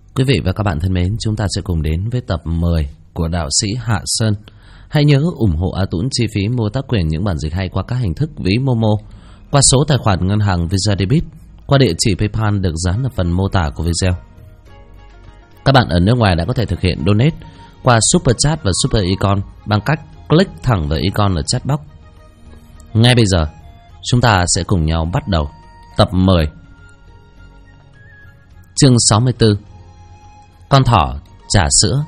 Quý vị và các bạn thân mến, chúng ta sẽ cùng đến với tập 10 của đạo sĩ Hạ Sơn. Hãy nhớ ủng hộ A Tũng chi phí mua tác quyền những bản dịch hay qua các hình thức ví Momo, qua số tài khoản ngân hàng Visa Debit, qua địa chỉ PayPal được dán ở phần mô tả của video. Các bạn ở nước ngoài đã có thể thực hiện donate qua Super Chat và Super Icon bằng cách click thẳng vào icon ở chat box. Ngay bây giờ, chúng ta sẽ cùng nhau bắt đầu tập 10. Chương 64. Con thỏ trà sữa.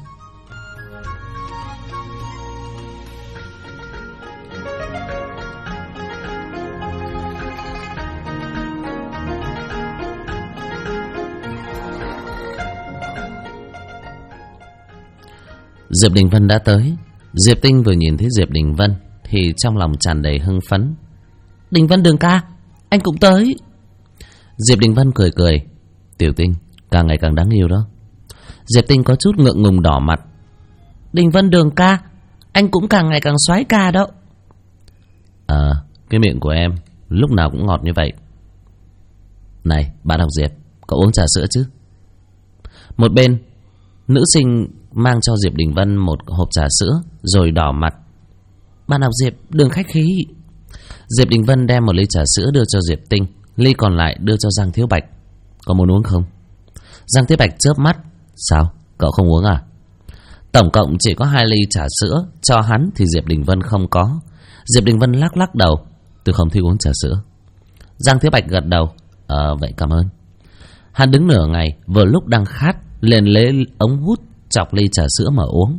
Diệp Đình Vân đã tới. Diệp Tinh vừa nhìn thấy Diệp Đình Vân thì trong lòng tràn đầy hưng phấn. Đình Vân Đường ca, anh cũng tới. Diệp Đình Vân cười cười. Tiểu Tinh càng ngày càng đáng yêu đó. Diệp Tinh có chút ngượng ngùng đỏ mặt. Đình Vân Đường ca, anh cũng càng ngày càng soái ca đó. Cái miệng của em lúc nào cũng ngọt như vậy. Này bạn học Diệp, cậu uống trà sữa chứ? Một bên, nữ sinh mang cho Diệp Đình Vân một hộp trà sữa rồi đỏ mặt. Bạn học Diệp đừng khách khí. Diệp Đình Vân đem một ly trà sữa đưa cho Diệp Tinh, ly còn lại đưa cho Giang Thiếu Bạch. Có muốn uống không? Giang Thiếu Bạch chớp mắt. Sao? Cậu không uống à? Tổng cộng chỉ có 2 ly trà sữa, cho hắn thì Diệp Đình Vân không có. Diệp Đình Vân lắc lắc đầu. Tôi không thích uống trà sữa. Giang Thiếu Bạch gật đầu. Vậy cảm ơn. Hắn đứng nửa ngày, vừa lúc đang khát, liền lấy ống hút chọc ly trà sữa mà uống.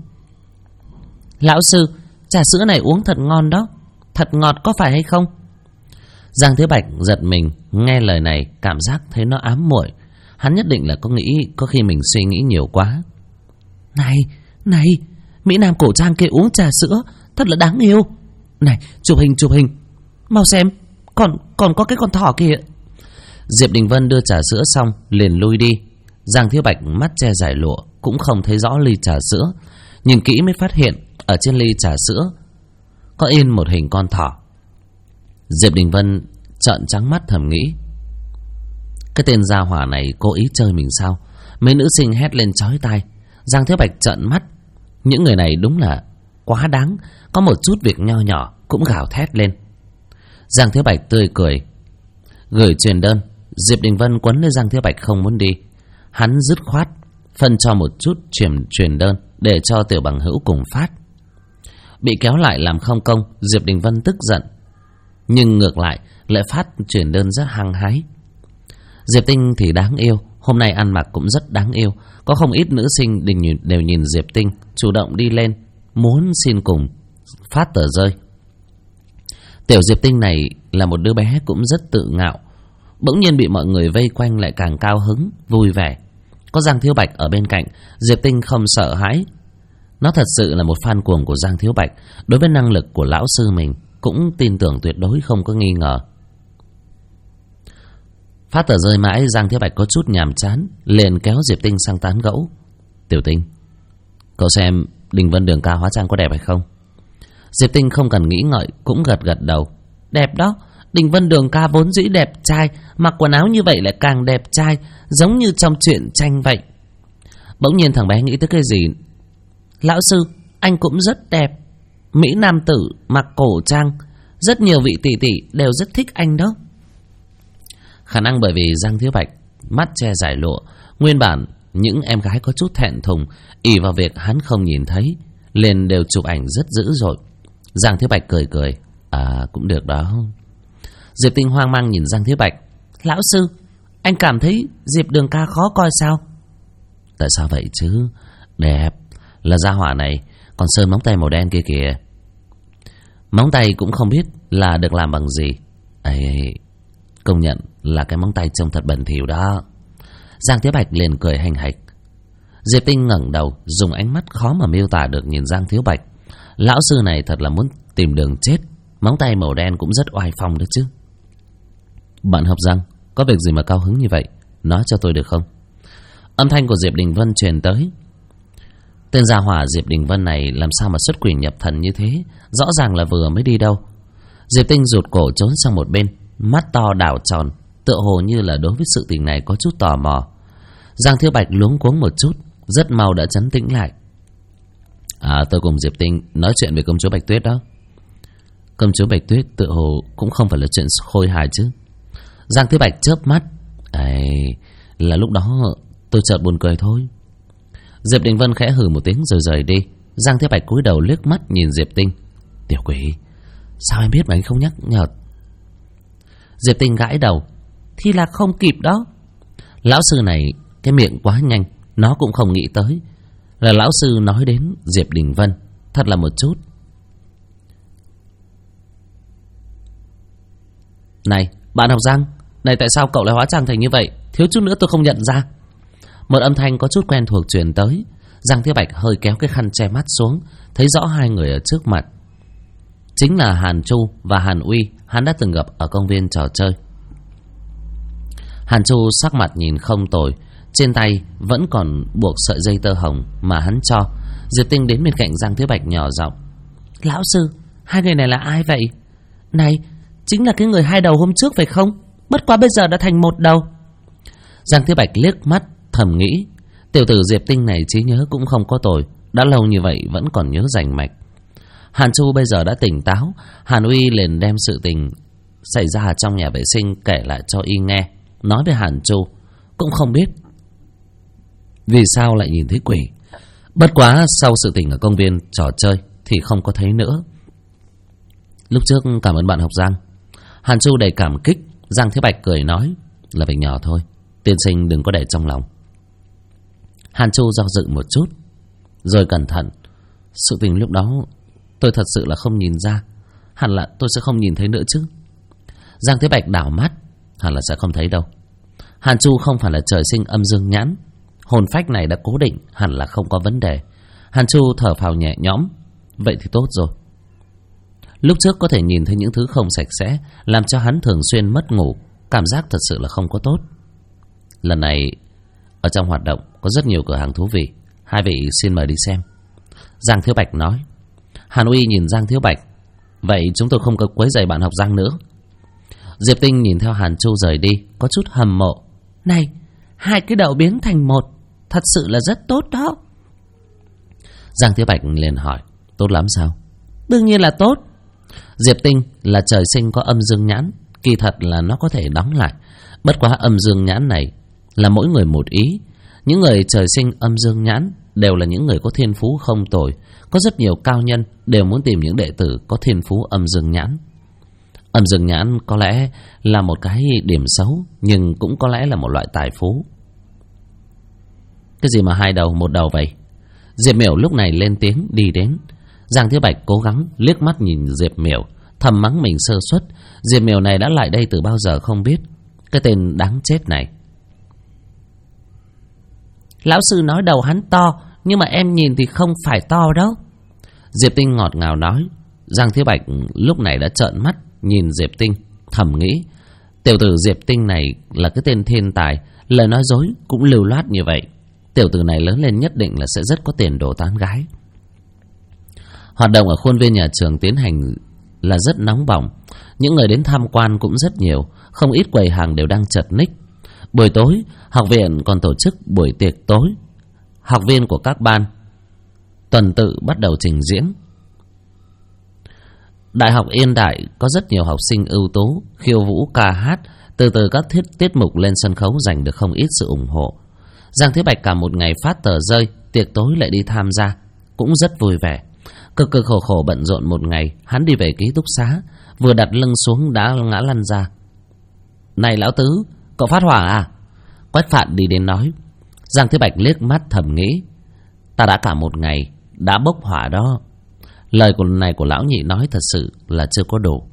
Lão sư, trà sữa này uống thật ngon đó. Thật ngọt có phải hay không? Giang Thiếu Bạch giật mình, nghe lời này cảm giác thấy nó ám muội. Hắn nhất định là có khi mình suy nghĩ nhiều quá. Này, Mỹ Nam cổ trang kia uống trà sữa thật là đáng yêu. Này, chụp hình. Mau xem, còn có cái con thỏ kia. Diệp Đình Vân đưa trà sữa xong liền lui đi. Giang Thiếu Bạch mắt che giải lụa cũng không thấy rõ ly trà sữa, nhìn kỹ mới phát hiện ở trên ly trà sữa có in một hình con thỏ. Diệp Đình Vân trợn trắng mắt thầm nghĩ, cái tên gia hỏa này cố ý chơi mình sao? Mấy nữ sinh hét lên chói tai. Giang Thiếu Bạch trợn mắt. Những người này đúng là quá đáng, có một chút việc nho nhỏ cũng gào thét lên. Giang Thiếu Bạch tươi cười gửi truyền đơn. Diệp Đình Vân quấn lấy Giang Thiếu Bạch không muốn đi. Hắn dứt khoát phân cho một chút truyền đơn để cho tiểu bằng hữu cùng phát. Bị kéo lại làm không công, Diệp Đình Vân tức giận, nhưng ngược lại phát truyền đơn rất hăng hái. Diệp Tinh thì đáng yêu, hôm nay ăn mặc cũng rất đáng yêu. Có không ít nữ sinh đều nhìn Diệp Tinh, chủ động đi lên muốn xin cùng phát tờ rơi. Tiểu Diệp Tinh này là một đứa bé cũng rất tự ngạo, bỗng nhiên bị mọi người vây quanh lại càng cao hứng, vui vẻ. Có Giang Thiếu Bạch ở bên cạnh, Diệp Tinh không sợ hãi. Nó thật sự là một fan cuồng của Giang Thiếu Bạch. Đối với năng lực của lão sư mình cũng tin tưởng tuyệt đối, không có nghi ngờ. Phát tờ rơi mãi, Giang Thiếu Bạch có chút nhàm chán, liền kéo Diệp Tinh sang tán gẫu. Tiểu Tinh, cậu xem Đình Vân Đường ca hóa trang có đẹp hay không? Diệp Tinh không cần nghĩ ngợi cũng gật đầu. Đẹp đó, Đình Vân Đường ca vốn dĩ đẹp trai, mặc quần áo như vậy lại càng đẹp trai, giống như trong truyện tranh vậy. Bỗng nhiên thằng bé nghĩ tới cái gì. Lão sư, anh cũng rất đẹp. Mỹ nam tử mặc cổ trang, rất nhiều vị tỷ tỷ đều rất thích anh đó. Khả năng bởi vì Giang Thiếu Bạch mắt che giải lụa, nguyên bản những em gái có chút thẹn thùng, ỷ vào việc hắn không nhìn thấy, liền đều chụp ảnh rất dữ dội. Giang Thiếu Bạch cười. Cũng được đó. Diệp Tinh hoang mang nhìn Giang Thiếu Bạch. Lão sư, anh cảm thấy Diệp Đường ca khó coi sao? Tại sao vậy chứ? Đẹp, là gia hỏa này còn sơn móng tay màu đen kia kìa. Móng tay cũng không biết là được làm bằng gì. Công nhận là cái móng tay trông thật bẩn thỉu đó. Giang Thiếu Bạch liền cười hành hạch. Diệp Tinh ngẩng đầu, dùng ánh mắt khó mà miêu tả được nhìn Giang Thiếu Bạch. Lão sư này thật là muốn tìm đường chết. Móng tay màu đen cũng rất oai phong đó chứ. Bạn học Giang, có việc gì mà cao hứng như vậy? Nói cho tôi được không? Âm thanh của Diệp Đình Vân truyền tới. Tên gia hỏa Diệp Đình Vân này làm sao mà xuất quỷ nhập thần như thế? Rõ ràng là vừa mới đi đâu. Diệp Tinh rụt cổ trốn sang một bên, mắt to đảo tròn, tựa hồ như là đối với sự tình này có chút tò mò. Giang Thiếu Bạch luống cuống một chút, rất mau đã trấn tĩnh lại. Tôi cùng Diệp Tinh nói chuyện về công chúa Bạch Tuyết đó. Công chúa Bạch Tuyết tự hồ cũng không phải là chuyện khôi hài chứ. Giang Thiếu Bạch chớp mắt. Là lúc đó tôi chợt buồn cười thôi. Diệp Đình Vân khẽ hừ một tiếng rồi rời đi. Giang Thiếu Bạch cúi đầu liếc mắt nhìn Diệp Tinh. Tiểu quỷ, sao em biết mà anh không nhắc nhở? Diệp Tinh gãi đầu. Thì là không kịp đó. Lão sư này cái miệng quá nhanh, nó cũng không nghĩ tới là lão sư nói đến Diệp Đình Vân. Thật là một chút. Này bạn học Giang, này tại sao cậu lại hóa trang thành như vậy? Thiếu chút nữa tôi không nhận ra. Một âm thanh có chút quen thuộc truyền tới. Giang Thiếu Bạch hơi kéo cái khăn che mắt xuống, thấy rõ hai người ở trước mặt. Chính là Hàn Chu và Hàn Uy. Hắn đã từng gặp ở công viên trò chơi. Hàn Chu sắc mặt nhìn không tồi, trên tay vẫn còn buộc sợi dây tơ hồng mà hắn cho. Diệp Tinh đến bên cạnh Giang Thiếu Bạch nhỏ giọng. Lão sư, hai người này là ai vậy? Này, chính là cái người hai đầu hôm trước phải không? Bất quá bây giờ đã thành một đầu. Giang Thiếu Bạch liếc mắt thầm nghĩ, tiểu tử Diệp Tinh này trí nhớ cũng không có tồi, đã lâu như vậy vẫn còn nhớ rành mạch. Hàn Chu bây giờ đã tỉnh táo. Hàn Uy liền đem sự tình xảy ra trong nhà vệ sinh kể lại cho y nghe. Nói với Hàn Chu cũng không biết vì sao lại nhìn thấy quỷ. Bất quá sau sự tình ở công viên trò chơi thì không có thấy nữa. Lúc trước cảm ơn bạn học Giang. Hàn Chu đầy cảm kích. Giang Thiếu Bạch cười nói là việc nhỏ thôi, tiên sinh đừng có để trong lòng. Hàn Chu do dự một chút rồi cẩn thận. Sự tình lúc đó tôi thật sự là không nhìn ra. Hẳn là tôi sẽ không nhìn thấy nữa chứ. Giang Thiếu Bạch đảo mắt. Hẳn là sẽ không thấy đâu. Hàn Chu không phải là trời sinh âm dương nhãn, hồn phách này đã cố định, hẳn là không có vấn đề. Hàn Chu thở phào nhẹ nhõm. Vậy thì tốt rồi. Lúc trước có thể nhìn thấy những thứ không sạch sẽ, làm cho hắn thường xuyên mất ngủ, cảm giác thật sự là không có tốt. Lần này ở trong hoạt động có rất nhiều cửa hàng thú vị, hai vị xin mời đi xem. Giang Thiếu Bạch nói. Hàn Uy nhìn Giang Thiếu Bạch. Vậy chúng tôi không có quấy rầy bạn học Giang nữa. Diệp Tinh nhìn theo Hàn Chu rời đi, có chút hâm mộ. Này, hai cái đầu biến thành một, thật sự là rất tốt đó. Giang Thiếu Bạch liền hỏi. Tốt lắm sao? Đương nhiên là tốt. Diệp Tinh là trời sinh có âm dương nhãn, kỳ thật là nó có thể đóng lại. Bất quá âm dương nhãn này là mỗi người một ý. Những người trời sinh âm dương nhãn đều là những người có thiên phú không tồi. Có rất nhiều cao nhân đều muốn tìm những đệ tử có thiên phú âm dương nhãn. Âm dương nhãn có lẽ là một cái điểm xấu, nhưng cũng có lẽ là một loại tài phú. Cái gì mà hai đầu một đầu vậy? Diệp Miểu lúc này lên tiếng đi đến. Giang Thiếu Bạch cố gắng liếc mắt nhìn Diệp Miểu, thầm mắng mình sơ suất. Diệp Miểu này đã lại đây từ bao giờ không biết. Cái tên đáng chết này. Lão sư nói đầu hắn to, nhưng mà em nhìn thì không phải to đâu. Diệp Tinh ngọt ngào nói. Giang Thiếu Bạch lúc này đã trợn mắt nhìn Diệp Tinh, thầm nghĩ tiểu tử Diệp Tinh này là cái tên thiên tài, lời nói dối cũng lưu loát như vậy. Tiểu tử này lớn lên nhất định là sẽ rất có tiền đồ tán gái. Hoạt động ở khuôn viên nhà trường tiến hành là rất nóng bỏng. Những người đến tham quan cũng rất nhiều, không ít quầy hàng đều đang chật ních. Buổi tối, học viện còn tổ chức buổi tiệc tối. Học viên của các ban tuần tự bắt đầu trình diễn. Đại học Yên Đại có rất nhiều học sinh ưu tú, khiêu vũ ca hát, từ từ các tiết mục lên sân khấu giành được không ít sự ủng hộ. Giang Thế Bạch cả một ngày phát tờ rơi, tiệc tối lại đi tham gia, cũng rất vui vẻ. Cực cực khổ khổ bận rộn một ngày, hắn đi về ký túc xá, vừa đặt lưng xuống đã ngã lăn ra. Này lão tứ, cậu phát hỏa à? Quách Phạn đi đến nói. Giang Thế Bạch liếc mắt thầm nghĩ, ta đã cả một ngày đã bốc hỏa đó. Lời này của lão nhị nói thật sự là chưa có đủ.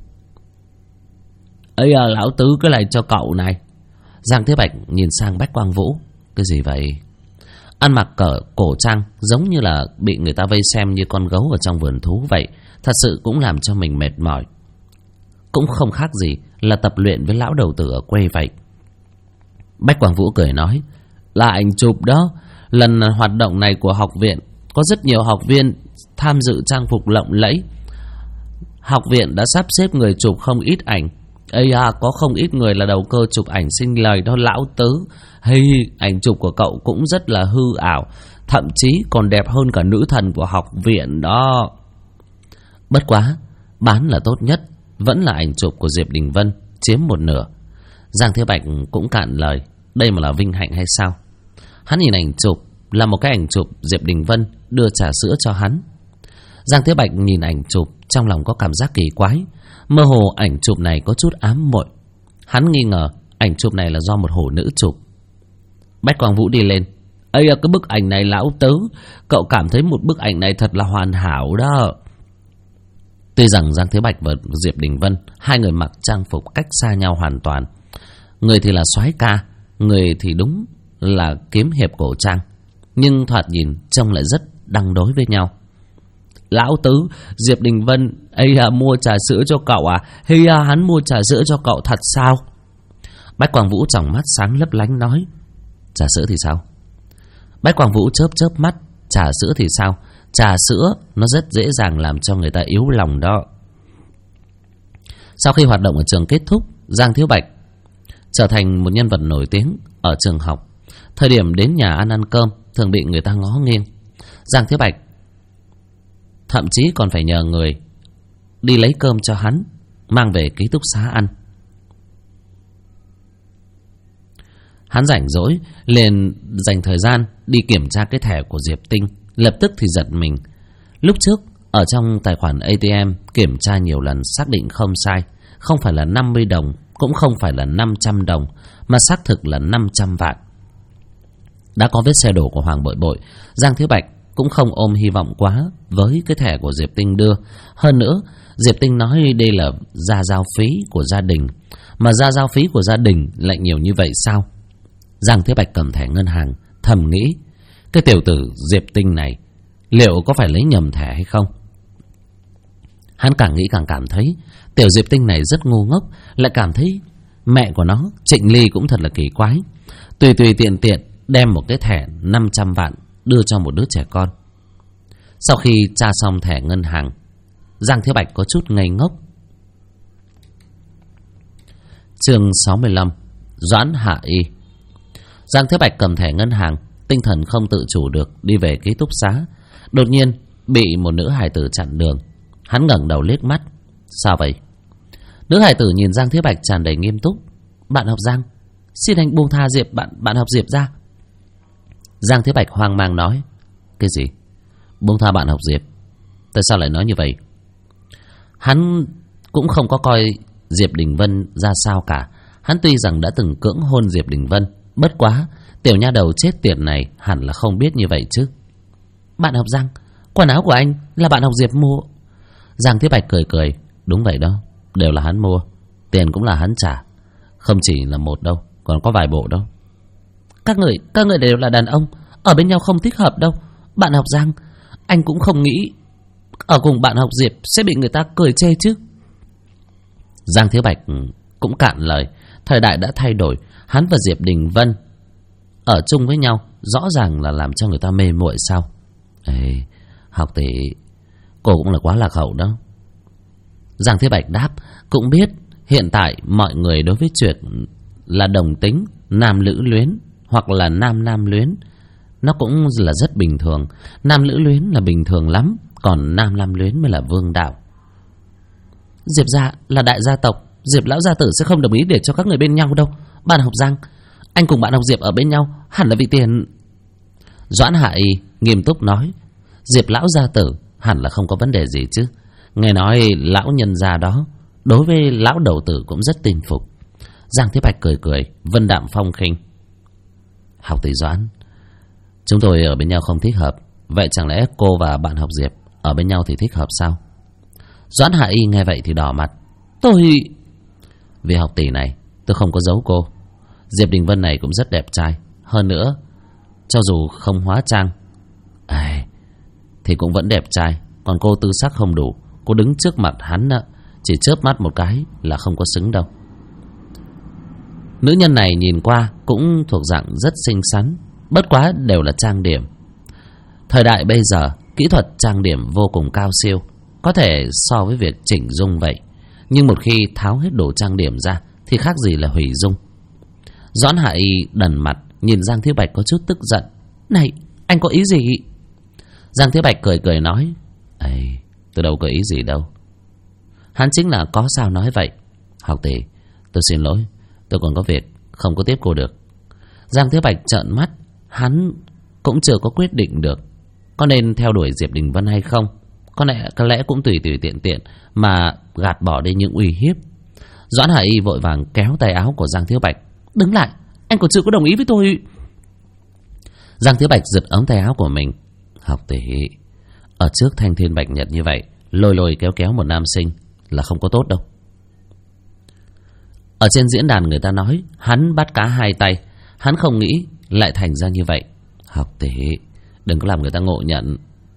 Ây à, lão tứ cái này cho cậu này. Giang Thế Bạch nhìn sang Bách Quang Vũ. Cái gì vậy? Ăn mặc cổ trang, giống như là bị người ta vây xem như con gấu ở trong vườn thú vậy. Thật sự cũng làm cho mình mệt mỏi. Cũng không khác gì là tập luyện với lão đầu tử ở quê vậy. Bách Quang Vũ cười nói, là ảnh chụp đó. Lần hoạt động này của học viện có rất nhiều học viên tham dự trang phục lộng lẫy. Học viện đã sắp xếp người chụp không ít ảnh. Ây à, có không ít người là đầu cơ chụp ảnh sinh lời đó lão tứ. Hay, ảnh chụp của cậu cũng rất là hư ảo, thậm chí còn đẹp hơn cả nữ thần của học viện đó. Bất quá, bán là tốt nhất, vẫn là ảnh chụp của Diệp Đình Vân, chiếm một nửa. Giang Thế Bạch cũng cạn lời, đây mà là vinh hạnh hay sao? Hắn nhìn ảnh chụp là một cái ảnh chụp Diệp Đình Vân đưa trà sữa cho hắn. Giang Thế Bạch nhìn ảnh chụp, trong lòng có cảm giác kỳ quái. Mơ hồ ảnh chụp này có chút ám muội. Hắn nghi ngờ ảnh chụp này là do một hổ nữ chụp. Bách Quang Vũ đi lên. Ây à, cái bức ảnh này lão tứ, cậu cảm thấy một bức ảnh này thật là hoàn hảo đó. Tuy rằng Giang Thế Bạch và Diệp Đình Vân, hai người mặc trang phục cách xa nhau hoàn toàn. Người thì là soái ca, người thì đúng là kiếm hiệp cổ trang, nhưng thoạt nhìn trông lại rất đăng đối với nhau. Lão tứ, Diệp Đình Vân ấy à, mua trà sữa cho cậu à? Hay à, hắn mua trà sữa cho cậu thật sao? Bách Quang Vũ tròng mắt sáng lấp lánh nói. Trà sữa thì sao? Bách Quang Vũ chớp chớp mắt. Trà sữa thì sao? Trà sữa nó rất dễ dàng làm cho người ta yếu lòng đó. Sau khi hoạt động ở trường kết thúc, Giang Thiếu Bạch trở thành một nhân vật nổi tiếng ở trường học. Thời điểm đến nhà ăn cơm thường bị người ta ngó nghiêng. Giang Thiếu Bạch thậm chí còn phải nhờ người đi lấy cơm cho hắn, mang về ký túc xá ăn. Hắn rảnh rỗi liền dành thời gian đi kiểm tra cái thẻ của Diệp Tinh. Lập tức thì giật mình. Lúc trước ở trong tài khoản ATM kiểm tra nhiều lần xác định không sai. Không phải là 50 đồng, cũng không phải là 500 đồng, mà xác thực là 500 vạn. Đã có vết xe đổ của Hoàng Bội Bội, Giang Thiếu Bạch cũng không ôm hy vọng quá với cái thẻ của Diệp Tinh đưa. Hơn nữa, Diệp Tinh nói đây là ra giao phí của gia đình, mà ra giao phí của gia đình lại nhiều như vậy sao? Giang Thiếu Bạch cầm thẻ ngân hàng, thầm nghĩ, cái tiểu tử Diệp Tinh này liệu có phải lấy nhầm thẻ hay không? Hắn càng nghĩ càng cảm thấy tiểu Diệp Tinh này rất ngu ngốc, lại cảm thấy mẹ của nó Trịnh Ly cũng thật là kỳ quái. Tùy tiện đem một cái thẻ 500 vạn đưa cho một đứa trẻ con. Sau khi tra xong thẻ ngân hàng, Giang Thiếu Bạch có chút ngây ngốc. Chương 65, Doãn Hạ Y. Giang Thiếu Bạch cầm thẻ ngân hàng, tinh thần không tự chủ được đi về ký túc xá. Đột nhiên bị một nữ hài tử chặn đường. Hắn ngẩng đầu liếc mắt. Sao vậy? Nữ hài tử nhìn Giang Thiếu Bạch tràn đầy nghiêm túc. Bạn học Giang, xin anh buông tha Diệp bạn học Diệp ra. Giang Thiếu Bạch hoang mang nói. Cái gì? Buông tha bạn học Diệp? Tại sao lại nói như vậy? Hắn cũng không có coi Diệp Đình Vân ra sao cả. Hắn tuy rằng đã từng cưỡng hôn Diệp Đình Vân, bất quá tiểu nha đầu chết tiệt này hẳn là không biết như vậy chứ. Bạn học Giang, quần áo của anh là bạn học Diệp mua. Giang Thiếu Bạch cười. Đúng vậy đó, đều là hắn mua, tiền cũng là hắn trả. Không chỉ là một đâu, còn có vài bộ đâu. Các người đều là đàn ông, ở bên nhau không thích hợp đâu. Bạn học Giang, anh cũng không nghĩ ở cùng bạn học Diệp sẽ bị người ta cười chê chứ. Giang Thiếu Bạch cũng cạn lời. Thời đại đã thay đổi, hắn và Diệp Đình Vân ở chung với nhau rõ ràng là làm cho người ta mê muội sao? Ê, học tỷ, cô cũng là quá lạc hậu đó. Giang Thế Bạch đáp, cũng biết hiện tại mọi người đối với chuyện là đồng tính, nam lữ luyến hoặc là nam luyến, nó cũng là rất bình thường. Nam lữ luyến là bình thường lắm, còn nam luyến mới là vương đạo. Diệp gia là đại gia tộc, Diệp lão gia tử sẽ không đồng ý để cho các người bên nhau đâu. Bạn học Giang, anh cùng bạn học Diệp ở bên nhau hẳn là vì tiền. Doãn Hạ Y nghiêm túc nói. Diệp lão gia tử hẳn là không có vấn đề gì chứ. Nghe nói lão nhân gia đó đối với lão đầu tử cũng rất tin phục. Giang Thế Bạch cười, vân đạm phong khinh. Học tỷ Doãn, chúng tôi ở bên nhau không thích hợp. Vậy chẳng lẽ cô và bạn học Diệp ở bên nhau thì thích hợp sao? Doãn Hạ Y nghe vậy thì đỏ mặt. Vì học tỷ này, tôi không có giấu cô. Diệp Đình Vân này cũng rất đẹp trai. Hơn nữa, cho dù không hóa trang thì cũng vẫn đẹp trai. Còn cô tư sắc không đủ, cô đứng trước mặt hắn chỉ chớp mắt một cái là không có xứng đâu. Nữ nhân này nhìn qua cũng thuộc dạng rất xinh xắn, bất quá đều là trang điểm. Thời đại bây giờ, kỹ thuật trang điểm vô cùng cao siêu, có thể so với việc chỉnh dung vậy. Nhưng một khi tháo hết đồ trang điểm ra thì khác gì là hủy dung. Doãn Hạ Y đần mặt nhìn Giang Thiếu Bạch có chút tức giận. Này, anh có ý gì? Giang Thiếu Bạch cười cười nói: Ây, tôi đâu có ý gì đâu. Hắn chính là có sao nói vậy. Học tỷ, tôi xin lỗi, tôi còn có việc, không có tiếp cô được. Giang Thiếu Bạch trợn mắt. Hắn cũng chưa có quyết định được có nên theo đuổi Diệp Đình Vân hay không. Có lẽ cũng tùy tiện mà gạt bỏ đi những uy hiếp. Doãn Hạ Y vội vàng kéo tay áo của Giang Thiếu Bạch. Đứng lại, anh còn chưa có đồng ý với tôi. Giang Thiếu Bạch giật ống tay áo của mình. Học tỷ, ở trước thanh thiên bạch nhật như vậy, lôi kéo một nam sinh là không có tốt đâu. Ở trên diễn đàn người ta nói hắn bắt cá hai tay, hắn không nghĩ lại thành ra như vậy. Học tỷ, đừng có làm người ta ngộ nhận.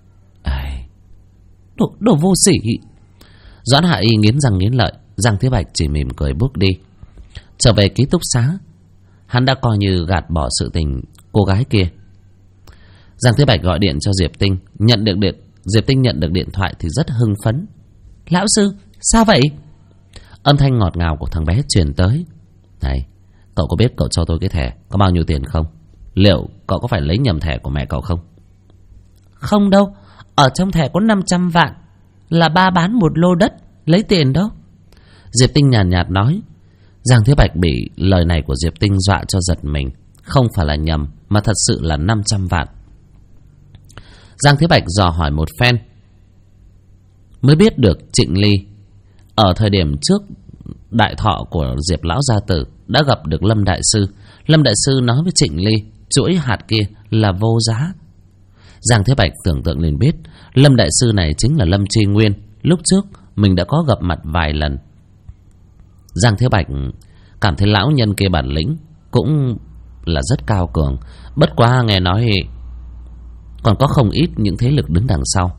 Đồ vô sỉ. Doãn Hạ Y nghiến răng nghiến lợi. Giang Thiếu Bạch chỉ mỉm cười bước đi. Trở về ký túc xá, hắn đã coi như gạt bỏ sự tình cô gái kia. Giang Thiếu Bạch gọi điện cho Diệp Tinh. Diệp Tinh nhận được điện thoại thì rất hưng phấn. Lão sư, sao vậy? Âm thanh ngọt ngào của thằng bé truyền tới. Này, cậu có biết cậu cho tôi cái thẻ có bao nhiêu tiền không? Liệu cậu có phải lấy nhầm thẻ của mẹ cậu không? Không đâu, ở trong thẻ có 500 vạn, là ba bán một lô đất, lấy tiền đó. Diệp Tinh nhàn nhạt nói. Giang Thiếu Bạch bị lời này của Diệp Tinh dọa cho giật mình. Không phải là nhầm, mà thật sự là 500 vạn. Giang Thiếu Bạch dò hỏi một phen mới biết được Trịnh Ly ở thời điểm trước đại thọ của Diệp Lão Gia Tử đã gặp được Lâm Đại Sư. Lâm Đại Sư nói với Trịnh Ly chuỗi hạt kia là vô giá. Giang Thế Bạch tưởng tượng liền biết Lâm Đại Sư này chính là Lâm Tri Nguyên. Lúc trước mình đã có gặp mặt vài lần. Giang Thế Bạch cảm thấy lão nhân kia bản lĩnh cũng là rất cao cường. Bất quá nghe nói còn có không ít những thế lực đứng đằng sau.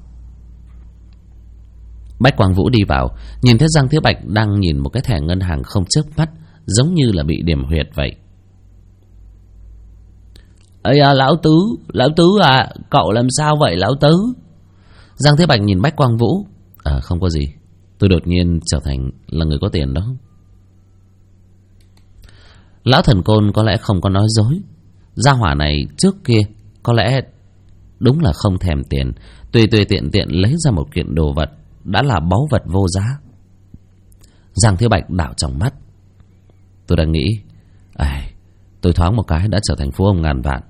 Bách Quang Vũ đi vào, nhìn thấy Giang Thế Bạch đang nhìn một cái thẻ ngân hàng không chớp mắt, giống như là bị điểm huyệt vậy. Ây à, lão tứ à, cậu làm sao vậy lão tứ? Giang Thế Bạch nhìn Bách Quang Vũ. Không có gì, tôi đột nhiên trở thành là người có tiền đó. Lão Thần Côn có lẽ không có nói dối. Gia hỏa này trước kia có lẽ đúng là không thèm tiền, tùy tiện lấy ra một kiện đồ vật đã là báu vật vô giá. Giang Thế Bạch đảo trong mắt. Tôi đang nghĩ, tôi thoáng một cái đã trở thành phú ông ngàn vạn.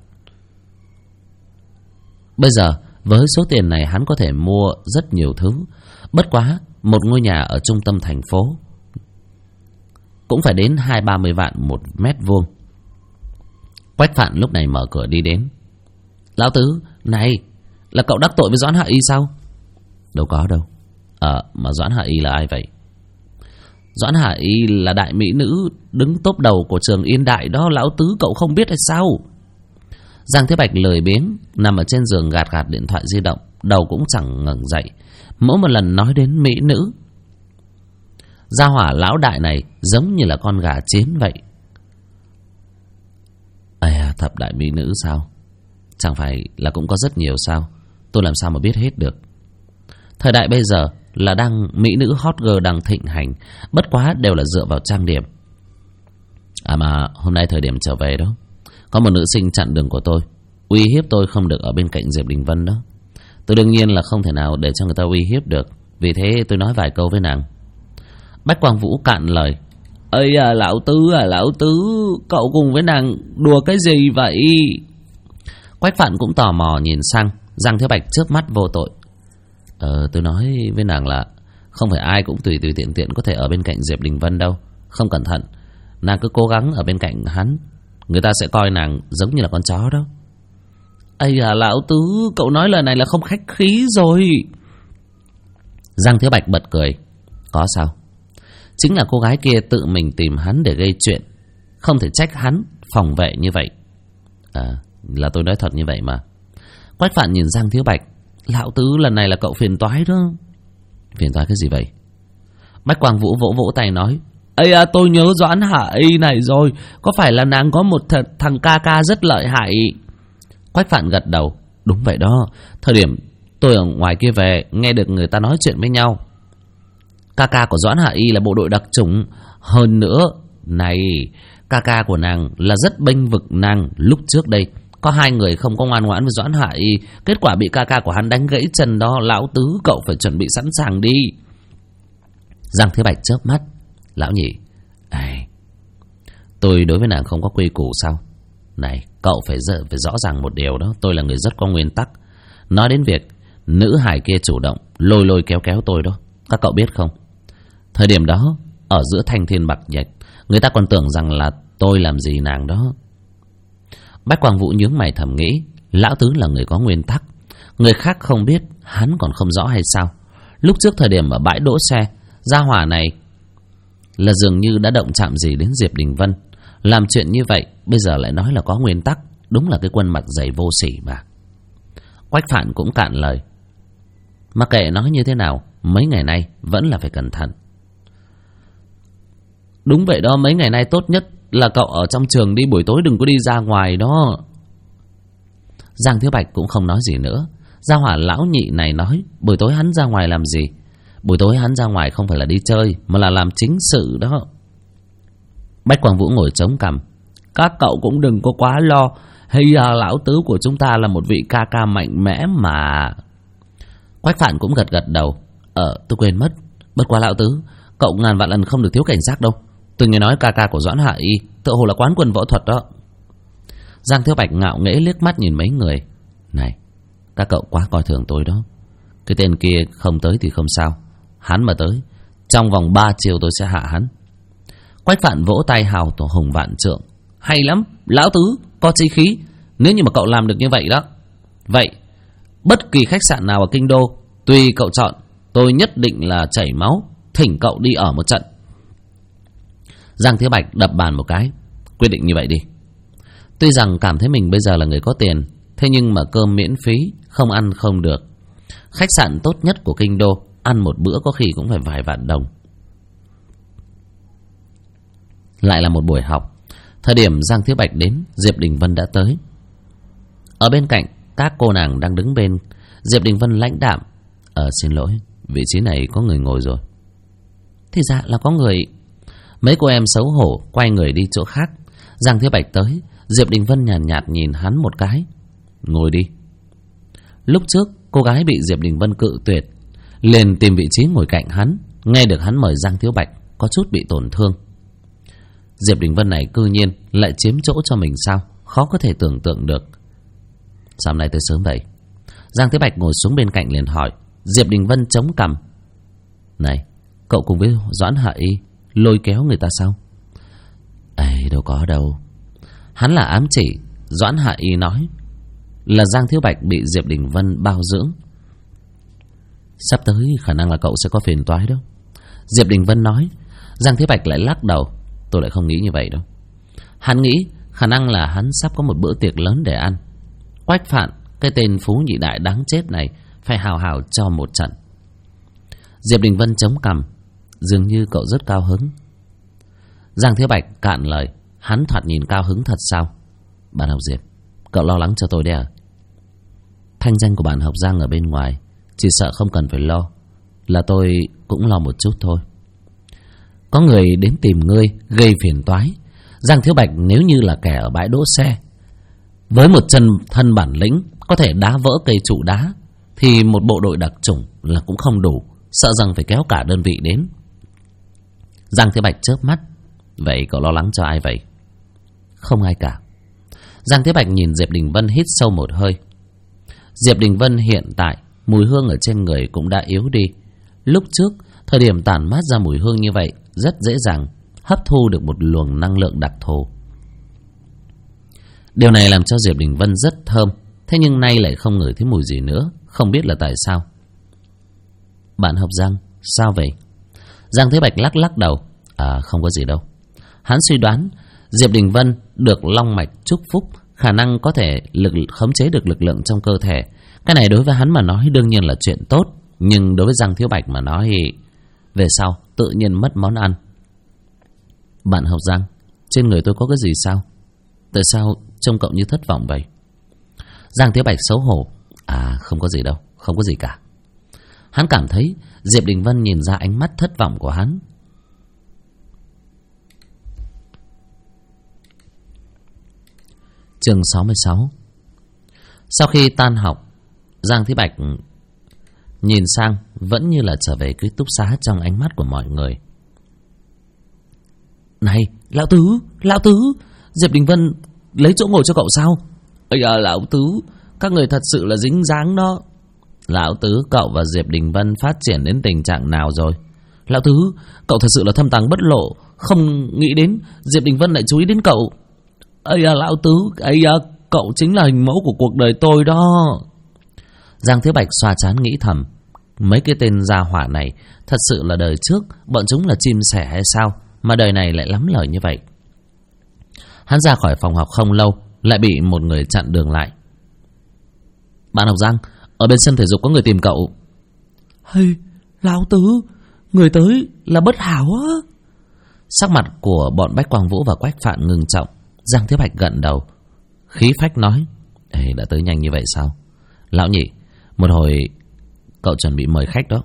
Bây giờ với số tiền này hắn có thể mua rất nhiều thứ. Bất quá một ngôi nhà ở trung tâm thành phố cũng phải đến 20-30 vạn một mét vuông. Quách Phạn lúc này mở cửa đi đến. Lão Tứ, này, là cậu đắc tội với Doãn Hạ Y sao? Đâu có đâu. Mà Doãn Hạ Y là ai vậy? Doãn Hạ Y là đại mỹ nữ đứng top đầu của trường Yên Đại đó, lão Tứ cậu không biết hay sao? Giang Thế Bạch lười biếng nằm ở trên giường gạt điện thoại di động, đầu cũng chẳng ngẩng dậy. Mỗi một lần nói đến mỹ nữ, gia hỏa lão đại này giống như là con gà chiến vậy. Thập đại mỹ nữ sao? Chẳng phải là cũng có rất nhiều sao? Tôi làm sao mà biết hết được. Thời đại bây giờ là đang mỹ nữ hot girl đang thịnh hành, bất quá đều là dựa vào trang điểm. Mà hôm nay thời điểm trở về đó, có một nữ sinh chặn đường của tôi, uy hiếp tôi không được ở bên cạnh Diệp Đình Vân đó. Tôi đương nhiên là không thể nào để cho người ta uy hiếp được, vì thế tôi nói vài câu với nàng. Bách Quang Vũ cạn lời. Lão Tứ, cậu cùng với nàng đùa cái gì vậy? Quách Phạn cũng tò mò nhìn sang. Giang Thế Bạch trước mắt vô tội. Tôi nói với nàng là không phải ai cũng tùy tiện có thể ở bên cạnh Diệp Đình Vân đâu. Không cẩn thận, nàng cứ cố gắng ở bên cạnh hắn, người ta sẽ coi nàng giống như là con chó đó. Lão Tứ, cậu nói lời này là không khách khí rồi. Giang Thế Bạch bật cười. Có sao? Chính là cô gái kia tự mình tìm hắn để gây chuyện, không thể trách hắn phòng vệ như vậy. Là tôi nói thật như vậy mà. Quách Phạn nhìn Giang Thiếu Bạch. Lão Tứ, lần này là cậu phiền toái đó. Phiền toái cái gì vậy? Bách Quang Vũ vỗ tay nói. Tôi nhớ Doãn Hạ Y này rồi, có phải là nàng có một thằng ca rất lợi hại? Quách Phạn gật đầu. Đúng vậy đó, thời điểm tôi ở ngoài kia về, nghe được người ta nói chuyện với nhau. Ca ca của Doãn Hạ Y là bộ đội đặc chủng. Hơn nữa, này, ca ca của nàng là rất bênh vực nàng. Lúc trước đây có 2 người không có ngoan ngoãn với Doãn Hạ Y, kết quả bị ca ca của hắn đánh gãy chân đó. Lão tứ, cậu phải chuẩn bị sẵn sàng đi. Giang Thiếu Bạch chớp mắt. Lão nhị, tôi đối với nàng không có quy củ sao? Này, cậu phải rõ ràng một điều đó. Tôi là người rất có nguyên tắc. Nói đến việc nữ hài kia chủ động lôi kéo tôi đó, các cậu biết không? Thời điểm đó ở giữa thanh thiên bạch nhật, người ta còn tưởng rằng là tôi làm gì nàng đó. Bách Quang Vũ nhướng mày thầm nghĩ, lão tứ là người có nguyên tắc, người khác không biết, hắn còn không rõ hay sao? Lúc trước thời điểm ở bãi đỗ xe, gia hỏa này là dường như đã động chạm gì đến Diệp Đình Vân. Làm chuyện như vậy bây giờ lại nói là có nguyên tắc, đúng là cái quân mặt dày vô sỉ mà. Quách Phạn cũng cạn lời. Mà kệ nói như thế nào, mấy ngày nay vẫn là phải cẩn thận. Đúng vậy đó, mấy ngày nay tốt nhất là cậu ở trong trường đi, buổi tối đừng có đi ra ngoài đó. Giang Thiếu Bạch cũng không nói gì nữa. Gia hỏa lão nhị này nói buổi tối hắn ra ngoài làm gì? Buổi tối hắn ra ngoài không phải là đi chơi, mà là làm chính sự đó. Bách Quang Vũ ngồi chống cằm. Các cậu cũng đừng có quá lo. Hay lão tứ của chúng ta là một vị ca ca mạnh mẽ mà. Quách Phạn cũng gật đầu. Tôi quên mất. Bất quá lão tứ, cậu ngàn vạn lần không được thiếu cảnh giác đâu. Tôi nghe nói ca ca của Doãn Hạ Y tựa hồ là quán quân võ thuật đó. Giang Thiếu Bạch ngạo nghễ liếc mắt nhìn mấy người. Này, các cậu quá coi thường tôi đó. Cái tên kia không tới thì không sao, hắn mà tới, trong vòng 3 chiều tôi sẽ hạ hắn. Quách Phạn vỗ tay hào tổ hùng vạn trượng. Hay lắm, lão tứ, có chí khí. Nếu như mà cậu làm được như vậy đó, vậy bất kỳ khách sạn nào ở kinh đô, tùy cậu chọn, tôi nhất định là chảy máu, thỉnh cậu đi ở một trận. Giang Thiếu Bạch đập bàn một cái. Quyết định như vậy đi. Tuy rằng cảm thấy mình bây giờ là người có tiền, thế nhưng mà cơm miễn phí, không ăn không được. Khách sạn tốt nhất của kinh đô, ăn một bữa có khi cũng phải vài vạn đồng. Lại là một buổi học. Thời điểm Giang Thiếu Bạch đến, Diệp Đình Vân đã tới. Ở bên cạnh, các cô nàng đang đứng bên. Diệp Đình Vân lãnh đạm. Xin lỗi, vị trí này có người ngồi rồi. Thì ra là có người. Mấy cô em xấu hổ quay người đi chỗ khác. Giang Thiếu Bạch tới, Diệp Đình Vân nhàn nhạt nhìn hắn một cái. Ngồi đi. Lúc trước cô gái bị Diệp Đình Vân cự tuyệt, liền tìm vị trí ngồi cạnh hắn. Nghe được hắn mời Giang Thiếu Bạch, có chút bị tổn thương. Diệp Đình Vân này cư nhiên lại chiếm chỗ cho mình sao? Khó có thể tưởng tượng được. Sao hôm nay tới sớm vậy? Giang Thiếu Bạch ngồi xuống bên cạnh liền hỏi. Diệp Đình Vân chống cằm. Này, cậu cùng với Doãn Hạ Y lôi kéo người ta sao? Đâu có đâu. Hắn là ám chỉ. Doãn Hạ Y nói là Giang Thiếu Bạch bị Diệp Đình Vân bao dưỡng. Sắp tới khả năng là cậu sẽ có phiền toái đâu. Diệp Đình Vân nói. Giang Thiếu Bạch lại lắc đầu. Tôi lại không nghĩ như vậy đâu. Hắn nghĩ khả năng là hắn sắp có một bữa tiệc lớn để ăn. Quách Phạn, cái tên phú nhị đại đáng chết này, phải hào hào cho một trận. Diệp Đình Vân chống cằm. Dường như cậu rất cao hứng. Giang Thiếu Bạch cạn lời. Hắn thoạt nhìn cao hứng thật sao? Bạn học Diệp, cậu lo lắng cho tôi đấy à? Thanh danh của bạn học Giang ở bên ngoài, chỉ sợ không cần phải lo, là tôi cũng lo một chút thôi. Có người đến tìm ngươi gây phiền toái. Giang Thiếu Bạch nếu như là kẻ ở bãi đỗ xe, với một chân thân bản lĩnh có thể đá vỡ cây trụ đá, thì một bộ đội đặc chủng là cũng không đủ, sợ rằng phải kéo cả đơn vị đến. Giang Thiếu Bạch chớp mắt. Vậy cậu lo lắng cho ai vậy? Không ai cả. Giang Thiếu Bạch nhìn Diệp Đình Vân hít sâu một hơi. Diệp Đình Vân hiện tại mùi hương ở trên người cũng đã yếu đi. Lúc trước thời điểm tản mát ra mùi hương như vậy, rất dễ dàng hấp thu được một luồng năng lượng đặc thù. Điều này làm cho Diệp Đình Vân rất thơm. Thế nhưng nay lại không ngửi thấy mùi gì nữa. Không biết là tại sao. Bạn học Giang, sao vậy? Giang Thế Bạch lắc đầu. Không có gì đâu. Hắn suy đoán Diệp Đình Vân được long mạch chúc phúc, khả năng có thể khống chế được lực lượng trong cơ thể. Cái này đối với hắn mà nói đương nhiên là chuyện tốt, nhưng đối với Giang Thiếu Bạch mà nói thì về sau tự nhiên mất món ăn. Bạn học Giang, trên người tôi có cái gì sao? Tại sao trông cậu như thất vọng vậy? Giang Thiếu Bạch xấu hổ. Không có gì đâu, không có gì cả. Hắn cảm thấy Diệp Đình Vân nhìn ra ánh mắt thất vọng của hắn. Chương 66. Sau khi tan học, Giang Thế Bạch nhìn sang vẫn như là trở về ký túc xá trong ánh mắt của mọi người. Này, Lão Tứ, Diệp Đình Vân lấy chỗ ngồi cho cậu sao? Ây da, Lão Tứ, các người thật sự là dính dáng đó. Lão Tứ, cậu và Diệp Đình Vân phát triển đến tình trạng nào rồi? Lão Tứ, cậu thật sự là thâm tàng bất lộ, không nghĩ đến Diệp Đình Vân lại chú ý đến cậu. Ây da, Lão Tứ, ây da, cậu chính là hình mẫu của cuộc đời tôi đó. Giang Thế Bạch xoa trán nghĩ thầm, mấy cái tên gia hỏa này thật sự là đời trước bọn chúng là chim sẻ hay sao mà đời này lại lắm lời như vậy. Hắn ra khỏi phòng học không lâu lại bị một người chặn đường lại. Bạn học Giang, ở bên sân thể dục có người tìm cậu. Hey, Lão Tứ, người tới là Bất Hảo á. Sắc mặt của bọn Bách Quang Vũ và Quách Phạn ngưng trọng. Giang Thế Bạch gật đầu, khí phách nói: Ê, đã tới nhanh như vậy sao? Lão nhị, một hồi cậu chuẩn bị mời khách đó.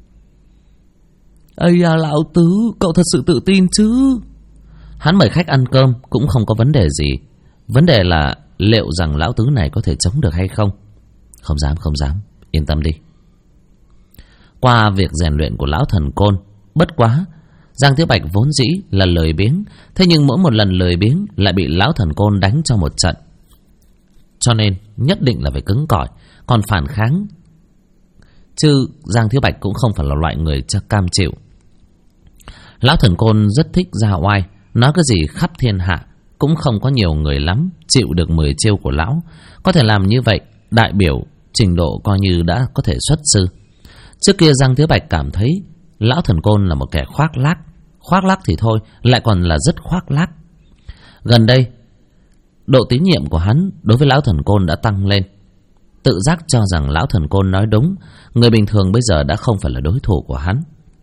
Ây da, Lão Tứ, cậu thật sự tự tin chứ? Hắn mời khách ăn cơm cũng không có vấn đề gì. Vấn đề là liệu rằng Lão Tứ này có thể chống được hay không? Không dám, yên tâm đi. Qua việc rèn luyện của Lão Thần Côn, bất quá Giang Thế Bạch vốn dĩ là lười biếng, thế nhưng mỗi một lần lười biếng lại bị Lão Thần Côn đánh cho một trận, cho nên nhất định là phải cứng cỏi, còn phản kháng chứ Giang Thế Bạch cũng không phải là loại người cam chịu. Lão Thần Côn rất thích ra oai, nói cái gì khắp thiên hạ cũng không có nhiều người lắm chịu được 10 chiêu của lão. Có thể làm như vậy đại biểu trình độ coi như đã có thể xuất sư. Trước kia Giang Thế Bạch cảm thấy Lão Thần Côn là một kẻ khoác lác thì thôi, lại còn là rất khoác lác. Gần đây độ tín nhiệm của hắn đối với Lão Thần Côn đã tăng lên, tự giác cho rằng Lão Thần Côn nói đúng, người bình thường bây giờ đã không phải là đối thủ của hắn.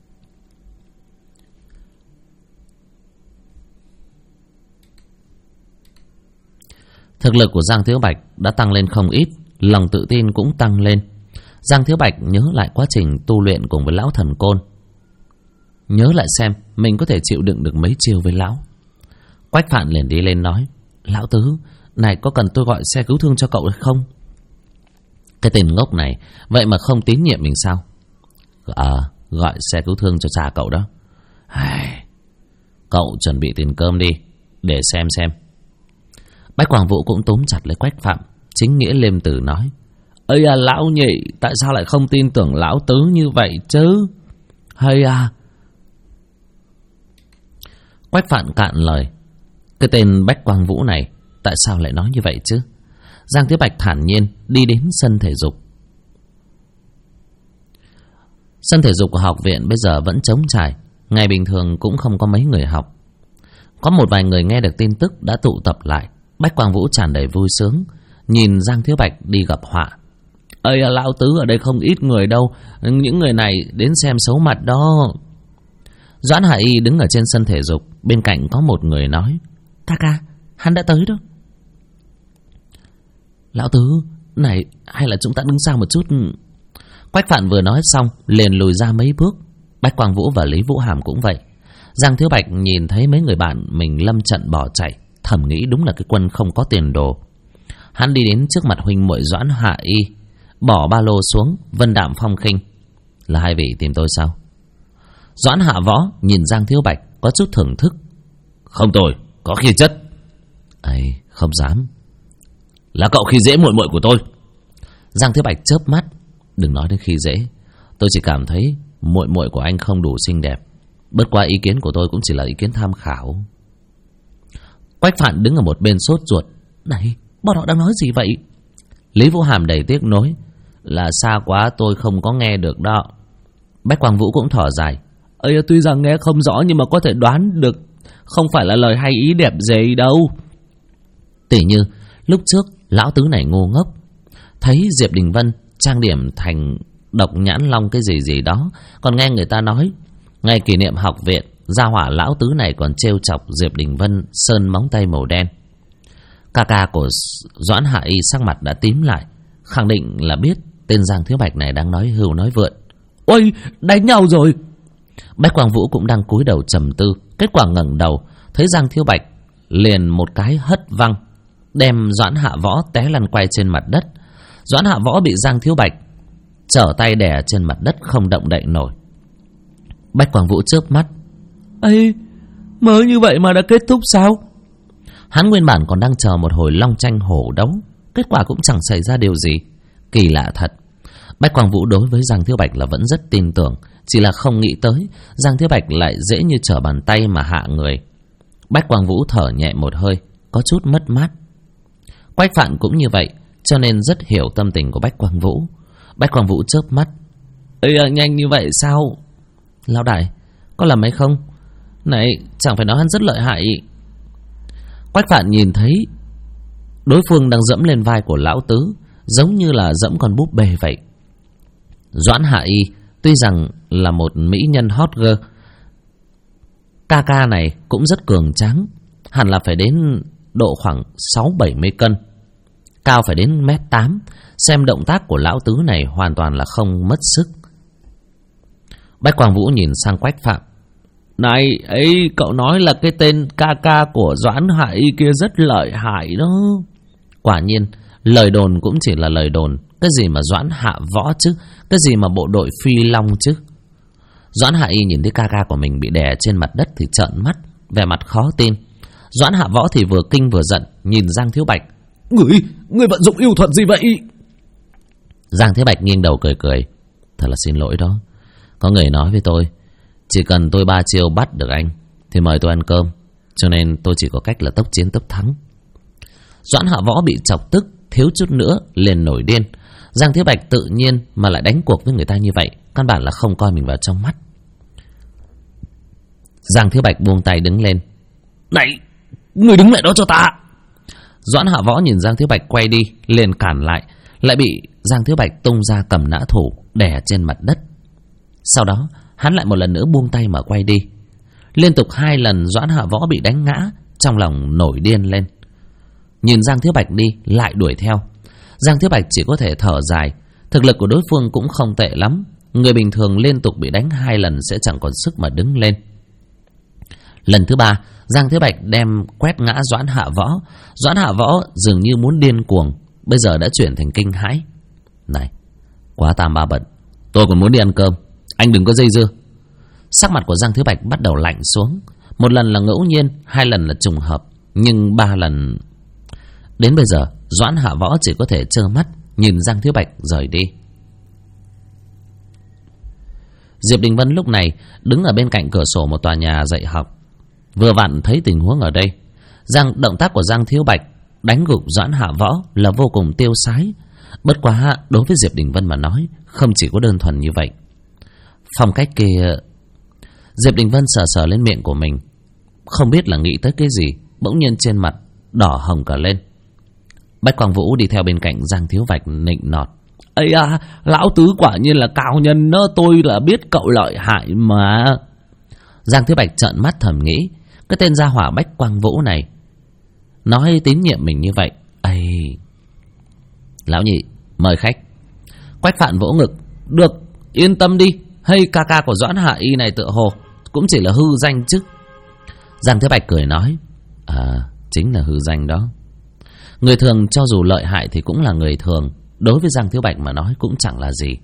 Thực lực của Giang Thiếu Bạch đã tăng lên không ít, lòng tự tin cũng tăng lên. Giang Thiếu Bạch nhớ lại quá trình tu luyện cùng với Lão Thần Côn, nhớ lại xem mình có thể chịu đựng được mấy chiêu với lão. Quách Phạn liền đi lên nói: Lão Tứ, này có cần tôi gọi xe cứu thương cho cậu hay không? Cái tên ngốc này vậy mà không tín nhiệm mình sao? Gọi xe cứu thương cho cha cậu đó. Cậu chuẩn bị tiền cơm đi, để xem. Bách Quang Vũ cũng túm chặt lấy Quách Phạm, chính nghĩa liêm tử nói: Ây à, Lão nhị, tại sao lại không tin tưởng Lão Tứ như vậy chứ? Hay à. Quách Phạn cạn lời, cái tên Bách Quang Vũ này tại sao lại nói như vậy chứ? Giang Thế Bạch thản nhiên đi đến sân thể dục. Sân thể dục của học viện bây giờ vẫn trống trải, ngày bình thường cũng không có mấy người học. Có một vài người nghe được tin tức đã tụ tập lại. Bách Quang Vũ tràn đầy vui sướng, nhìn Giang Thế Bạch đi gặp họa. Ây à, Lão Tứ, ở đây không ít người đâu, những người này đến xem xấu mặt đó. Doãn Hạ Y đứng ở trên sân thể dục, bên cạnh có một người nói: Ca, hắn đã tới đó. Lão Tứ, này hay là chúng ta đứng xa một chút? Quách Phạn vừa nói xong liền lùi ra mấy bước. Bách Quang Vũ và Lý Vũ Hàm cũng vậy. Giang Thiếu Bạch nhìn thấy mấy người bạn mình lâm trận bỏ chạy, thầm nghĩ đúng là cái quân không có tiền đồ. Hắn đi đến trước mặt huynh muội Doãn Hạ Y, bỏ ba lô xuống, vân đạm phong khinh: Là hai vị tìm tôi sao? Doãn Hạ Võ nhìn Giang Thiếu Bạch có chút thưởng thức: Không tồi, có khí chất. Ấy, không dám. Là cậu khi dễ muội muội của tôi. Giang Thiếu Bạch chớp mắt: Đừng nói đến khi dễ, tôi chỉ cảm thấy muội muội của anh không đủ xinh đẹp. Bất quá ý kiến của tôi cũng chỉ là ý kiến tham khảo. Quách Phạn đứng ở một bên sốt ruột: Này, bọn họ đang nói gì vậy? Lý Vũ Hàm đầy tiếc nối: Là xa quá tôi không có nghe được đó. Bách Quang Vũ cũng thở dài: Ây, tuy rằng nghe không rõ nhưng mà có thể đoán được không phải là lời hay ý đẹp gì đâu. Tỉ như lúc trước Lão Tứ này ngu ngốc, thấy Diệp Đình Vân trang điểm thành độc nhãn long cái gì đó, còn nghe người ta nói ngày kỷ niệm học viện, gia hỏa Lão Tứ này còn trêu chọc Diệp Đình Vân sơn móng tay màu đen. Ca của Doãn Hạ Y sắc mặt đã tím lại, khẳng định là biết tên Giang Thiếu Bạch này đang nói hưu nói vượn. Ôi, đánh nhau rồi. Bách Quang Vũ cũng đang cúi đầu trầm tư, kết quả ngẩng đầu thấy Giang Thiếu Bạch liền một cái hất văng, đem Doãn Hạ Võ té lăn quay trên mặt đất. Doãn Hạ Võ bị Giang Thiếu Bạch trở tay đè trên mặt đất không động đậy nổi. Bách Quang Vũ chớp mắt. Ây, mới như vậy mà đã kết thúc sao? Hắn nguyên bản còn đang chờ một hồi long tranh hổ đấu, kết quả cũng chẳng xảy ra điều gì. Kỳ lạ thật. Bách Quang Vũ đối với Giang Thiếu Bạch là vẫn rất tin tưởng, chỉ là không nghĩ tới Giang Thiếu Bạch lại dễ như trở bàn tay mà hạ người. Bách Quang Vũ thở nhẹ một hơi, có chút mất mát. Quách Phạn cũng như vậy, cho nên rất hiểu tâm tình của Bách Quang Vũ. Bách Quang Vũ chớp mắt. Ây, nhanh như vậy sao? Lão đại, có làm hay không? Này, chẳng phải nói hắn rất lợi hại. Quách Phạn nhìn thấy đối phương đang dẫm lên vai của lão tứ, giống như là dẫm con búp bê vậy. Doãn Hạ Y tuy rằng là một mỹ nhân hot girl, ca ca này cũng rất cường tráng, hẳn là phải đến độ khoảng 6-70 cân, cao phải đến 1m8. Xem động tác của lão tứ này hoàn toàn là không mất sức. Bách Quang Vũ nhìn sang Quách Phạm. Này, ấy, cậu nói là cái tên ca ca của Doãn Hạ Y kia rất lợi hại đó. Quả nhiên, lời đồn cũng chỉ là lời đồn. Cái gì mà Doãn Hạ Võ chứ, cái gì mà bộ đội Phi Long chứ. Doãn Hạ Y nhìn thấy ca ca của mình bị đè trên mặt đất thì trợn mắt, vẻ mặt khó tin. Doãn Hạ Võ thì vừa kinh vừa giận, nhìn Giang Thiếu Bạch. Người vận dụng yêu thuật gì vậy? Giang Thiếu Bạch nghiêng đầu cười cười. Thật là xin lỗi đó. Có người nói với tôi, chỉ cần tôi 3 chiêu bắt được anh thì mời tôi ăn cơm, cho nên tôi chỉ có cách là tốc chiến tốc thắng. Doãn Hạ Võ bị chọc tức, thiếu chút nữa liền nổi điên. Giang Thiếu Bạch tự nhiên mà lại đánh cuộc với người ta như vậy, căn bản là không coi mình vào trong mắt. Giang Thiếu Bạch buông tay đứng lên. Này, người đứng lại đó cho ta. Doãn Hạ Võ nhìn Giang Thiếu Bạch quay đi, liền cản lại, lại bị Giang Thiếu Bạch tung ra cầm nã thủ đè trên mặt đất. Sau đó hắn lại một lần nữa buông tay mà quay đi. Liên tục 2 lần Doãn Hạ Võ bị đánh ngã, trong lòng nổi điên lên. Nhìn Giang Thiếu Bạch đi, lại đuổi theo. Giang Thiếu Bạch chỉ có thể thở dài. Thực lực của đối phương cũng không tệ lắm. Người bình thường liên tục bị đánh 2 lần sẽ chẳng còn sức mà đứng lên. Lần thứ 3, Giang Thiếu Bạch đem quét ngã Doãn Hạ Võ. Doãn Hạ Võ dường như muốn điên cuồng, bây giờ đã chuyển thành kinh hãi. Này, quá tam ba bận, tôi còn muốn đi ăn cơm, anh đừng có dây dưa. Sắc mặt của Giang Thiếu Bạch bắt đầu lạnh xuống. Một lần là ngẫu nhiên, 2 lần là trùng hợp, nhưng 3 lần... Đến bây giờ Doãn Hạ Võ chỉ có thể trơ mắt nhìn Giang Thiếu Bạch rời đi. Diệp Đình Vân lúc này đứng ở bên cạnh cửa sổ một tòa nhà dạy học, vừa vặn thấy tình huống ở đây. Động tác của Giang Thiếu Bạch đánh gục Doãn Hạ Võ là vô cùng tiêu sái. Bất quá đối với Diệp Đình Vân mà nói, không chỉ có đơn thuần như vậy. Phong cách kia... Diệp Đình Vân sờ sờ lên miệng của mình, không biết là nghĩ tới cái gì, bỗng nhiên trên mặt đỏ hồng cả lên. Bách Quang Vũ đi theo bên cạnh Giang Thiếu Bạch nịnh nọt. Ây à, lão tứ quả nhiên là cao nhân đó, tôi là biết cậu lợi hại mà. Giang Thiếu Bạch trợn mắt thầm nghĩ, cái tên gia hỏa Bách Quang Vũ này nói tín nhiệm mình như vậy. Ây, lão nhị, mời khách. Quách Phạn vỗ ngực. Được, yên tâm đi, hay ca ca của Doãn Hạ Y này tựa hồ cũng chỉ là hư danh chứ. Giang Thiếu Bạch cười nói. Chính là hư danh đó. Người thường cho dù lợi hại thì cũng là người thường, đối với Giang Thiếu Bạch mà nói cũng chẳng là gì.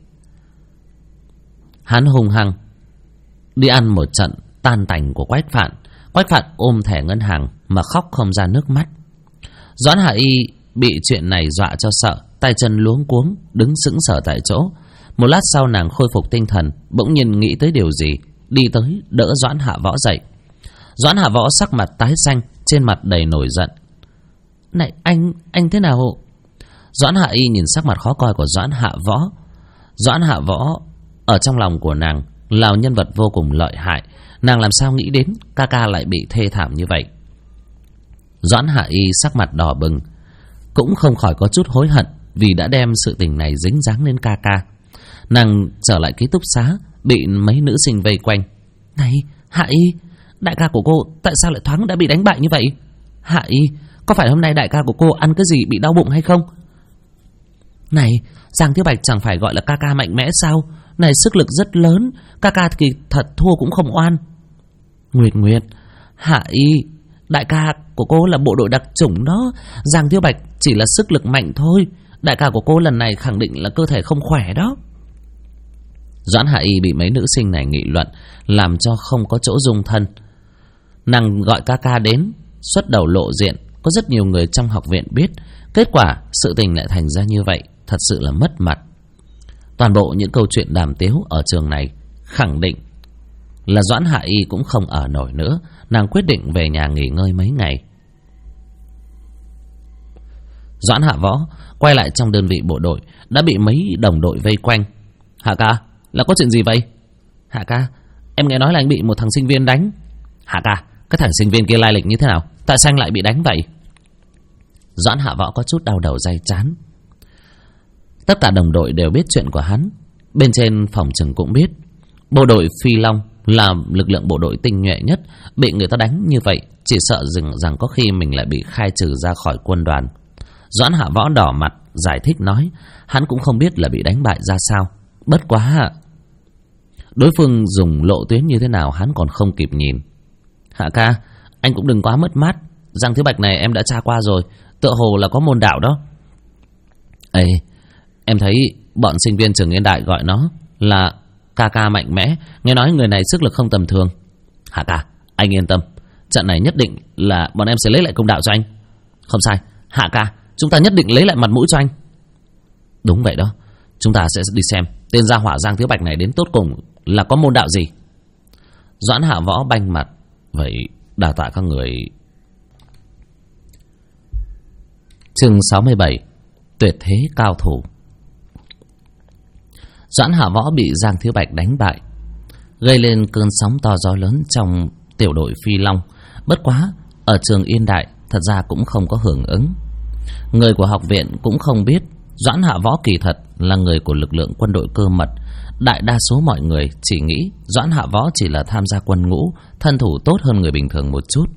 Hắn hung hăng đi ăn một trận tan tành của Quách Phạn. Quách Phạn ôm thẻ ngân hàng mà khóc không ra nước mắt. Doãn Hạ Y bị chuyện này dọa cho sợ, tay chân luống cuống, đứng sững sờ tại chỗ. Một lát sau nàng khôi phục tinh thần, bỗng nhiên nghĩ tới điều gì, đi tới đỡ Doãn Hạ Võ dậy. Doãn Hạ Võ sắc mặt tái xanh, trên mặt đầy nổi giận. Này anh thế nào? Doãn Hạ Y nhìn sắc mặt khó coi của Doãn Hạ Võ. Doãn Hạ Võ ở trong lòng của nàng là nhân vật vô cùng lợi hại. Nàng làm sao nghĩ đến ca ca lại bị thê thảm như vậy. Doãn Hạ Y sắc mặt đỏ bừng, cũng không khỏi có chút hối hận vì đã đem sự tình này dính dáng lên ca ca. Nàng trở lại ký túc xá, bị mấy nữ sinh vây quanh. Này Hạ Y, đại ca của cô tại sao lại thoáng đã bị đánh bại như vậy? Hạ Y, có phải hôm nay đại ca của cô ăn cái gì bị đau bụng hay không? Này, Giang Thiếu Bạch chẳng phải gọi là ca ca mạnh mẽ sao? Này sức lực rất lớn, ca ca thì thật thua cũng không oan. Nguyệt, Hạ Y, đại ca của cô là bộ đội đặc chủng đó. Giang Thiếu Bạch chỉ là sức lực mạnh thôi. Đại ca của cô lần này khẳng định là cơ thể không khỏe đó. Doãn Hạ Y bị mấy nữ sinh này nghị luận, làm cho không có chỗ dung thân. Nàng gọi ca ca đến, xuất đầu lộ diện. Có rất nhiều người trong học viện biết. Kết quả sự tình lại thành ra như vậy, thật sự là mất mặt. Toàn bộ những câu chuyện đàm tiếu ở trường này khẳng định là Doãn Hạ Y cũng không ở nổi nữa. Nàng quyết định về nhà nghỉ ngơi mấy ngày. Doãn Hạ Võ quay lại trong đơn vị bộ đội, đã bị mấy đồng đội vây quanh. Hạ ca, là có chuyện gì vậy? Hạ ca, em nghe nói là anh bị một thằng sinh viên đánh. Hạ ca, cái thằng sinh viên kia lai lịch như thế nào? Tại sao anh lại bị đánh vậy? Doãn Hạ Võ có chút đau đầu day chán. Tất cả đồng đội đều biết chuyện của hắn. Bên trên phòng trường cũng biết. Bộ đội Phi Long là lực lượng bộ đội tinh nhuệ nhất. Bị người ta đánh như vậy, chỉ sợ rằng có khi mình lại bị khai trừ ra khỏi quân đoàn. Doãn Hạ Võ đỏ mặt giải thích nói, hắn cũng không biết là bị đánh bại ra sao. Bất quá đối phương dùng lộ tuyến như thế nào hắn còn không kịp nhìn. Hạ ca, anh cũng đừng quá mất mát. Giang Thiếu Bạch này em đã tra qua rồi, tựa hồ là có môn đạo đó. Ê, em thấy bọn sinh viên trường Yên Đại gọi nó là ca ca mạnh mẽ. Nghe nói người này sức lực không tầm thường. Hạ ca, anh yên tâm, trận này nhất định là bọn em sẽ lấy lại công đạo cho anh. Không sai, Hạ ca, chúng ta nhất định lấy lại mặt mũi cho anh. Đúng vậy đó, chúng ta sẽ đi xem tên gia hỏa Giang Thiếu Bạch này đến tốt cùng là có môn đạo gì. Doãn Hạ Võ banh mặt. Vậy đa tạ các người. Chương 67. Tuyệt thế cao thủ. Doãn Hạ Võ bị Giang Thiếu Bạch đánh bại, gây lên cơn sóng to gió lớn trong tiểu đội Phi Long. Bất quá ở trường Yên Đại thật ra cũng không có hưởng ứng. Người của học viện cũng không biết Doãn Hạ Võ kỳ thật là người của lực lượng quân đội cơ mật. Đại đa số mọi người chỉ nghĩ Doãn Hạ Võ chỉ là tham gia quân ngũ, thân thủ tốt hơn người bình thường một chút.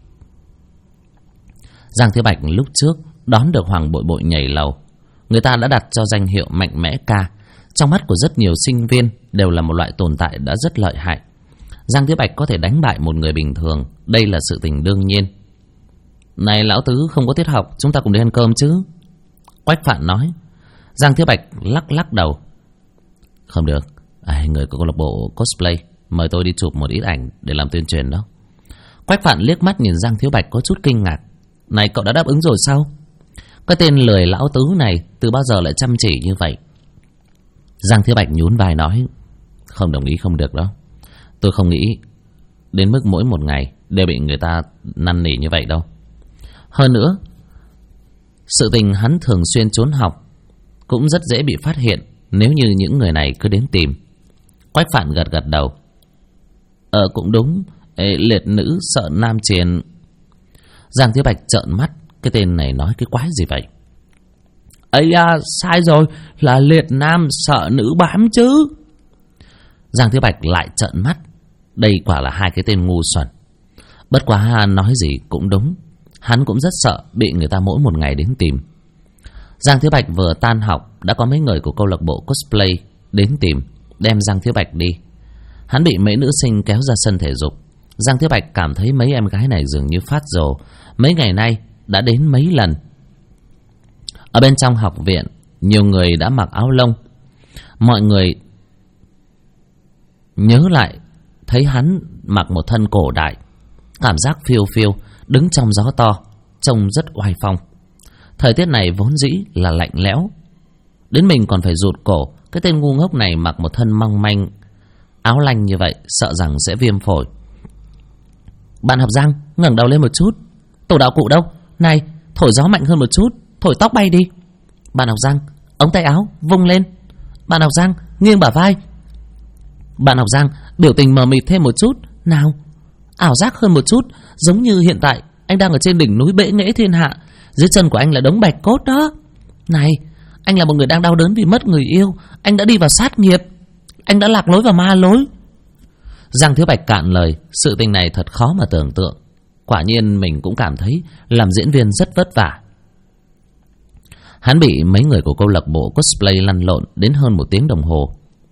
Giang Thiếu Bạch lúc trước đón được Hoàng Bội Bội nhảy lầu, người ta đã đặt cho danh hiệu mạnh mẽ ca. Trong mắt của rất nhiều sinh viên đều là một loại tồn tại đã rất lợi hại. Giang Thiếu Bạch có thể đánh bại một người bình thường, đây là sự tình đương nhiên. Này lão tứ, không có tiết học, chúng ta cùng đi ăn cơm chứ? Quách Phạn nói. Giang Thiếu Bạch lắc đầu. Không được, người của câu lạc bộ cosplay mời tôi đi chụp một ít ảnh để làm tuyên truyền đó. Quách Phạn liếc mắt nhìn Giang Thiếu Bạch có chút kinh ngạc. Này, cậu đã đáp ứng rồi sao? Cái tên lười lão tứ này từ bao giờ lại chăm chỉ như vậy? Giang Thiếu Bạch nhún vai nói, không đồng ý không được đó. Tôi không nghĩ đến mức mỗi một ngày đều bị người ta năn nỉ như vậy đâu. Hơn nữa, sự tình hắn thường xuyên trốn học cũng rất dễ bị phát hiện nếu như những người này cứ đến tìm. Quách Phạn gật đầu. Cũng đúng, liệt nữ sợ nam triền. Giang Thiếu Bạch trợn mắt, cái tên này nói cái quái gì vậy? Ây à, sai rồi, là liệt nam sợ nữ bám chứ. Giang Thiếu Bạch lại trợn mắt. Đây quả là hai cái tên ngu xuẩn. Bất quá nói gì cũng đúng, hắn cũng rất sợ bị người ta mỗi một ngày đến tìm. Giang Thiếu Bạch vừa tan học đã có mấy người của câu lạc bộ cosplay đến tìm, đem Giang Thiếu Bạch đi. Hắn bị mấy nữ sinh kéo ra sân thể dục. Giang Thiếu Bạch cảm thấy mấy em gái này dường như phát rồ. Mấy ngày nay đã đến mấy lần. Ở bên trong học viện, nhiều người đã mặc áo lông. Mọi người nhớ lại thấy hắn mặc một thân cổ đại, cảm giác phiêu phiêu, đứng trong gió to, trông rất oai phong. Thời tiết này vốn dĩ là lạnh lẽo, đến mình còn phải rụt cổ. Cái tên ngu ngốc này mặc một thân mong manh áo lanh như vậy, sợ rằng sẽ viêm phổi. Bạn học Giang, ngẩng đầu lên một chút. Tổ đạo cụ đâu? Này, thổi gió mạnh hơn một chút, thổi tóc bay đi. Bạn học Giang, ống tay áo vung lên. Bạn học Giang, nghiêng bả vai. Bạn học Giang, biểu tình mờ mịt thêm một chút. Nào, ảo giác hơn một chút, giống như hiện tại anh đang ở trên đỉnh núi bệ nghệ thiên hạ, dưới chân của anh là đống bạch cốt đó. Này, anh là một người đang đau đớn vì mất người yêu. Anh đã đi vào sát nghiệp, anh đã lạc lối vào ma lối. Giang Thiếu Bạch cạn lời. Sự tình này thật khó mà tưởng tượng. Quả nhiên mình cũng cảm thấy làm diễn viên rất vất vả. Hắn bị mấy người của câu lạc bộ cosplay lăn lộn đến hơn 1 tiếng đồng hồ.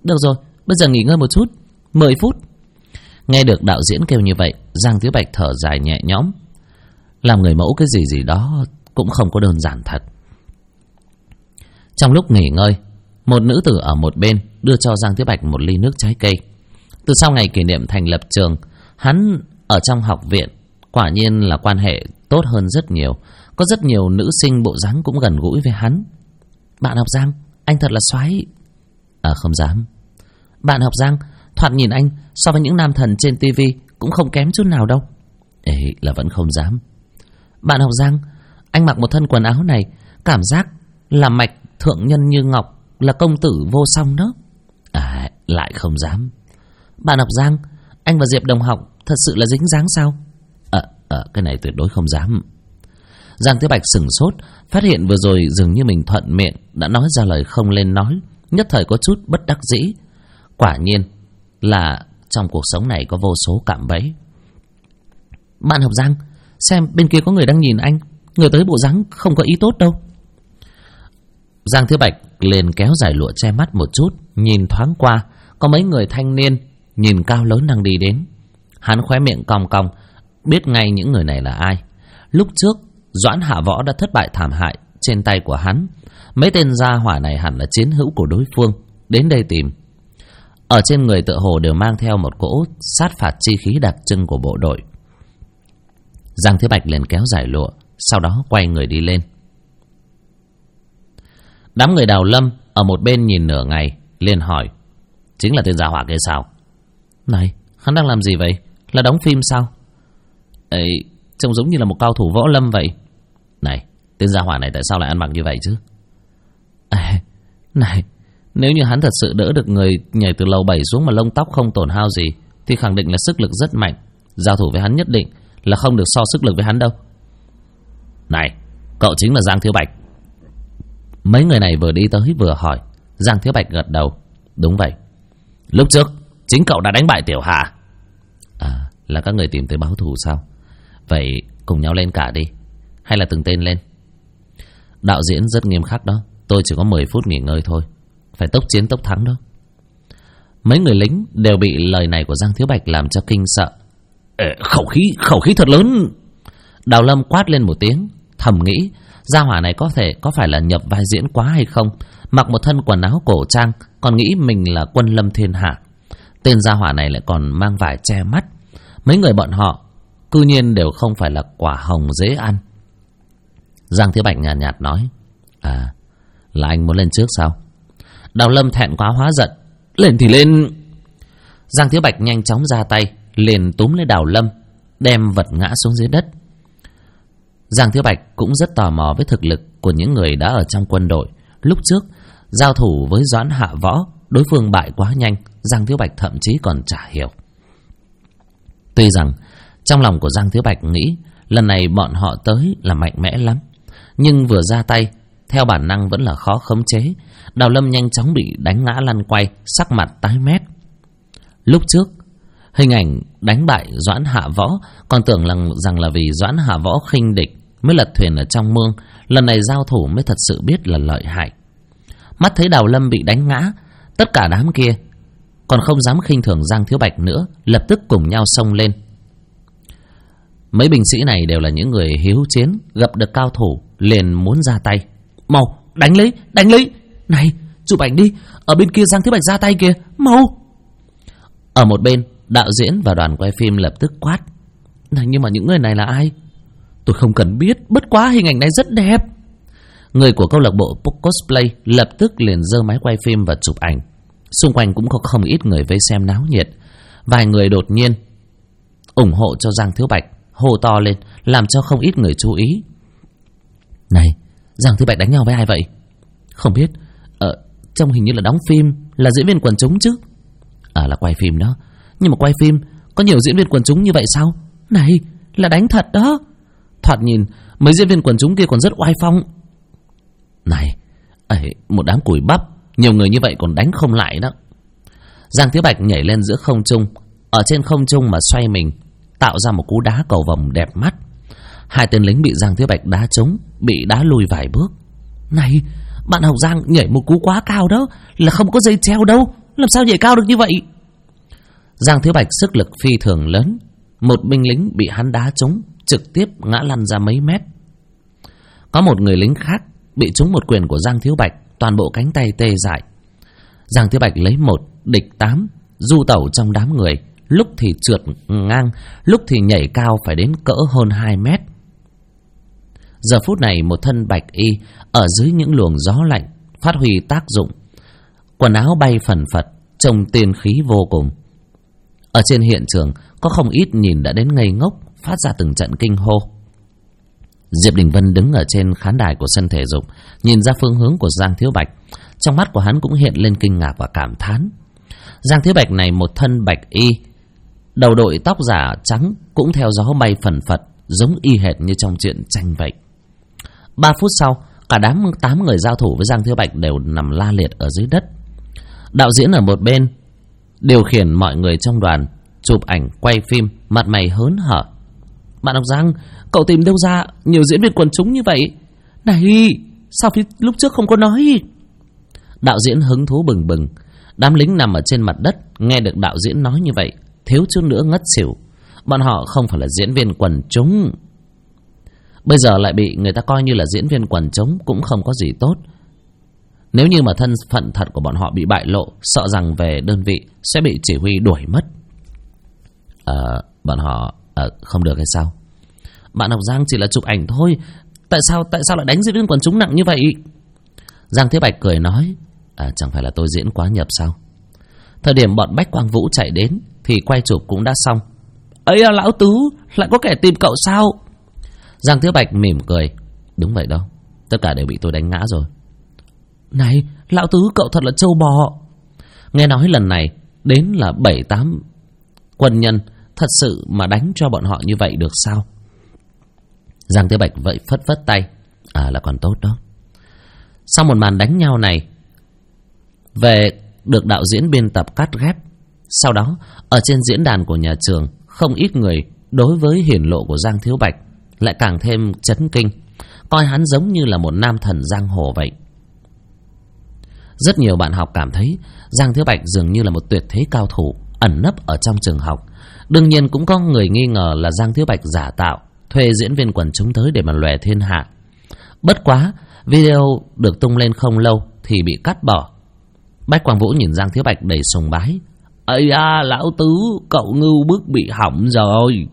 Được rồi, bây giờ nghỉ ngơi một chút, 10 phút. Nghe được đạo diễn kêu như vậy, Giang Thiếu Bạch thở dài nhẹ nhõm. Làm người mẫu cái gì đó cũng không có đơn giản thật. Trong lúc nghỉ ngơi, một nữ tử ở một bên đưa cho Giang Thiếu Bạch một ly nước trái cây. Từ sau ngày kỷ niệm thành lập trường, hắn ở trong học viện quả nhiên là quan hệ tốt hơn rất nhiều. Có rất nhiều nữ sinh bộ dáng cũng gần gũi với hắn. Bạn học Giang, anh thật là xoáy. Không dám. Bạn học Giang, thoạt nhìn anh so với những nam thần trên tivi cũng không kém chút nào đâu. Là vẫn không dám. Bạn học Giang, anh mặc một thân quần áo này, cảm giác là mạch thượng nhân như ngọc, là công tử vô song đó. Lại không dám. Bạn học Giang, anh và Diệp đồng học thật sự là dính dáng sao? Cái này tuyệt đối không dám. Giang Thiếu Bạch sửng sốt, phát hiện vừa rồi dường như mình thuận miệng đã nói ra lời không lên nói, nhất thời có chút bất đắc dĩ. Quả nhiên là trong cuộc sống này có vô số cạm bẫy. Bạn học Giang, xem bên kia có người đang nhìn anh, người tới bộ dáng không có ý tốt đâu. Giang Thiếu Bạch liền kéo dài lụa che mắt một chút, nhìn thoáng qua, có mấy người thanh niên nhìn cao lớn đang đi đến. Hắn khóe miệng cong cong, biết ngay những người này là ai. Lúc trước Doãn Hạ Võ đã thất bại thảm hại trên tay của hắn. Mấy tên gia hỏa này hẳn là chiến hữu của đối phương, đến đây tìm. Ở trên người tựa hồ đều mang theo một cỗ sát phạt chi khí đặc trưng của bộ đội. Giang Thiếu Bạch liền kéo dài lụa, sau đó quay người đi lên. Đám người Đào Lâm ở một bên nhìn nửa ngày, liền hỏi: chính là tên gia hỏa kia sao? Này, hắn đang làm gì vậy? Là đóng phim sao? Trông giống như là một cao thủ võ lâm vậy. Này, tên gia hỏa này tại sao lại ăn mặc như vậy chứ? Này, nếu như hắn thật sự đỡ được người nhảy từ lầu 7 xuống mà lông tóc không tổn hao gì, thì khẳng định là sức lực rất mạnh. Giao thủ với hắn nhất định là không được so sức lực với hắn đâu. Này, cậu chính là Giang Thiếu Bạch? Mấy người này vừa đi tới vừa hỏi. Giang Thiếu Bạch gật đầu. Đúng vậy. Lúc trước chính cậu đã đánh bại Tiểu Hà. Là các người tìm tới báo thù sao? Vậy cùng nhau lên cả đi, hay là từng tên lên? Đạo diễn rất nghiêm khắc đó. Tôi chỉ có 10 phút nghỉ ngơi thôi. Phải tốc chiến tốc thắng đó. Mấy người lính đều bị lời này của Giang Thiếu Bạch làm cho kinh sợ. Khẩu khí thật lớn. Đào Lâm quát lên một tiếng, thầm nghĩ gia hỏa này có phải là nhập vai diễn quá hay không? Mặc một thân quần áo cổ trang, còn nghĩ mình là quân lâm thiên hạ. Tên gia hỏa này lại còn mang vải che mắt. Mấy người bọn họ cư nhiên đều không phải là quả hồng dễ ăn. Giang Thiếu Bạch nhàn nhạt nói: là anh muốn lên trước sao? Đào Lâm thẹn quá hóa giận: lên thì lên. Giang Thiếu Bạch nhanh chóng ra tay, liền túm lấy Đào Lâm, đem vật ngã xuống dưới đất. Giang Thiếu Bạch cũng rất tò mò với thực lực của những người đã ở trong quân đội. Lúc trước giao thủ với Doãn Hạ Võ, đối phương bại quá nhanh, Giang Thiếu Bạch thậm chí còn chả hiểu. Tuy rằng trong lòng của Giang Thiếu Bạch nghĩ lần này bọn họ tới là mạnh mẽ lắm, nhưng vừa ra tay theo bản năng vẫn là khó khống chế. Đào Lâm nhanh chóng bị đánh ngã lăn quay, sắc mặt tái mét. Lúc trước hình ảnh đánh bại Doãn Hạ Võ, còn tưởng rằng là vì Doãn Hạ Võ khinh địch mới lật thuyền ở trong mương. Lần này giao thủ mới thật sự biết là lợi hại. Mắt thấy Đào Lâm bị đánh ngã, tất cả đám kia còn không dám khinh thường Giang Thiếu Bạch nữa, lập tức cùng nhau xông lên. Mấy binh sĩ này đều là những người hiếu chiến, gặp được cao thủ liền muốn ra tay. Mau, đánh lấy. Này, chụp ảnh đi, ở bên kia Giang Thiếu Bạch ra tay kìa, mau. Ở một bên, đạo diễn và đoàn quay phim lập tức quát: này, nhưng mà những người này là ai? Tôi không cần biết, bất quá hình ảnh này rất đẹp. Người của câu lạc bộ cosplay lập tức liền giơ máy quay phim và chụp ảnh. Xung quanh cũng có không ít người vây xem náo nhiệt. Vài người đột nhiên ủng hộ cho Giang Thiếu Bạch, hô to lên, làm cho không ít người chú ý. Này, Giang Thiếu Bạch đánh nhau với ai vậy? Không biết, trông hình như là đóng phim, là diễn viên quần chúng chứ. Là quay phim đó. Nhưng mà quay phim có nhiều diễn viên quần chúng như vậy sao? Này, là đánh thật đó. Thoạt nhìn mấy diễn viên quần chúng kia còn rất oai phong. Này, một đám cùi bắp, nhiều người như vậy còn đánh không lại đó. Giang Thiếu Bạch nhảy lên giữa không trung, ở trên không trung mà xoay mình, tạo ra một cú đá cầu vồng đẹp mắt. Hai tên lính bị Giang Thiếu Bạch đá trúng, bị đá lùi vài bước. Này, bạn học Giang nhảy một cú quá cao đó, là không có dây treo đâu. Làm sao nhảy cao được như vậy? Giang Thiếu Bạch sức lực phi thường lớn, một binh lính bị hắn đá trúng, trực tiếp ngã lăn ra mấy mét. Có một người lính khác bị trúng một quyền của Giang Thiếu Bạch, toàn bộ cánh tay tê dại. Giang Thiếu Bạch lấy 1 địch 8, du tẩu trong đám người, lúc thì trượt ngang, lúc thì nhảy cao phải đến cỡ hơn 2 mét. Giờ phút này một thân bạch y ở dưới những luồng gió lạnh phát huy tác dụng, quần áo bay phần phật, trông tiên khí vô cùng. Ở trên hiện trường có không ít nhìn đã đến ngây ngốc, phát ra từng trận kinh hô. Diệp Đình Vân đứng ở trên khán đài của sân thể dục, nhìn ra phương hướng của Giang Thiếu Bạch. Trong mắt của hắn cũng hiện lên kinh ngạc và cảm thán. Giang Thiếu Bạch này một thân bạch y, đầu đội tóc giả trắng, cũng theo gió bay phần phật, giống y hệt như trong truyện tranh vậy. 3 phút sau, cả đám 8 người giao thủ với Giang Thiếu Bạch đều nằm la liệt ở dưới đất. Đạo diễn ở một bên điều khiển mọi người trong đoàn chụp ảnh quay phim, mặt mày hớn hở. Bạn đọc Giang, cậu tìm đâu ra nhiều diễn viên quần chúng như vậy? Này, sao phía lúc trước không có nói? Đạo diễn hứng thú bừng bừng. Đám lính nằm ở trên mặt đất nghe được đạo diễn nói như vậy, thiếu chút nữa ngất xỉu. Bọn họ không phải là diễn viên quần chúng, bây giờ lại bị người ta coi như là diễn viên quần chúng cũng không có gì tốt. Nếu như mà thân phận thật của bọn họ bị bại lộ, sợ rằng về đơn vị sẽ bị chỉ huy đuổi mất. Bọn họ không được hay sao? Bạn học Giang chỉ là chụp ảnh thôi, tại sao lại đánh diễn viên quần chúng nặng như vậy? Giang Thiếu Bạch cười nói, chẳng phải là tôi diễn quá nhập sao? Thời điểm bọn Bách Quang Vũ chạy đến thì quay chụp cũng đã xong. Ấy à, lão tứ, lại có kẻ tìm cậu sao? Giang Thiếu Bạch mỉm cười, đúng vậy đâu, tất cả đều bị tôi đánh ngã rồi. Này, lão tứ cậu thật là trâu bò. Nghe nói lần này đến là 7-8 quân nhân, thật sự mà đánh cho bọn họ như vậy được sao? Giang Thiếu Bạch vậy phất phất tay, là còn tốt đó. Sau một màn đánh nhau này, về được đạo diễn biên tập cắt ghép. Sau đó ở trên diễn đàn của nhà trường, không ít người đối với hiển lộ của Giang Thiếu Bạch lại càng thêm chấn kinh, coi hắn giống như là một nam thần giang hồ vậy. Rất nhiều bạn học cảm thấy Giang Thiếu Bạch dường như là một tuyệt thế cao thủ ẩn nấp ở trong trường học. Đương nhiên cũng có người nghi ngờ là Giang Thiếu Bạch giả tạo, thuê diễn viên quần chúng tới để mà lòe thiên hạ. Bất quá video được tung lên không lâu thì bị cắt bỏ. Bách Quang Vũ nhìn Giang Thiếu Bạch đầy sùng bái, ây da, lão tứ cậu ngưu bức bị hỏng rồi.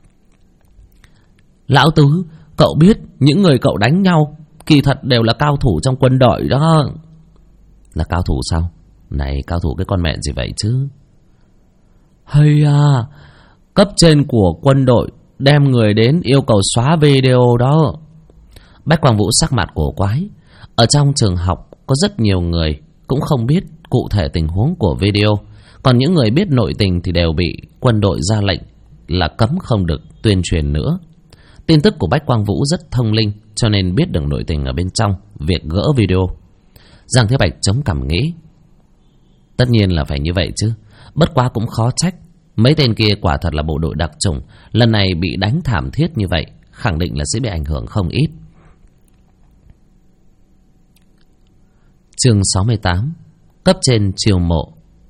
Lão tứ, cậu biết những người cậu đánh nhau kỳ thật đều là cao thủ trong quân đội đó. Là cao thủ sao? Này, cao thủ cái con mẹ gì vậy chứ? Hay à, cấp trên của quân đội đem người đến yêu cầu xóa video đó. Bách Quang Vũ sắc mặt cổ quái. Ở trong trường học có rất nhiều người cũng không biết cụ thể tình huống của video, còn những người biết nội tình thì đều bị quân đội ra lệnh là cấm không được tuyên truyền nữa. Tin tức của Bách Quang Vũ rất thông linh, cho nên biết được nội tình ở bên trong việc gỡ video. Giang Thiếu Bạch chống cằm nghĩ, tất nhiên là phải như vậy chứ, bất quá cũng khó trách. Mấy tên kia quả thật là bộ đội đặc chủng, lần này bị đánh thảm thiết như vậy, khẳng định là sẽ bị ảnh hưởng không ít. Chương 68, cấp trên chiêu mộ.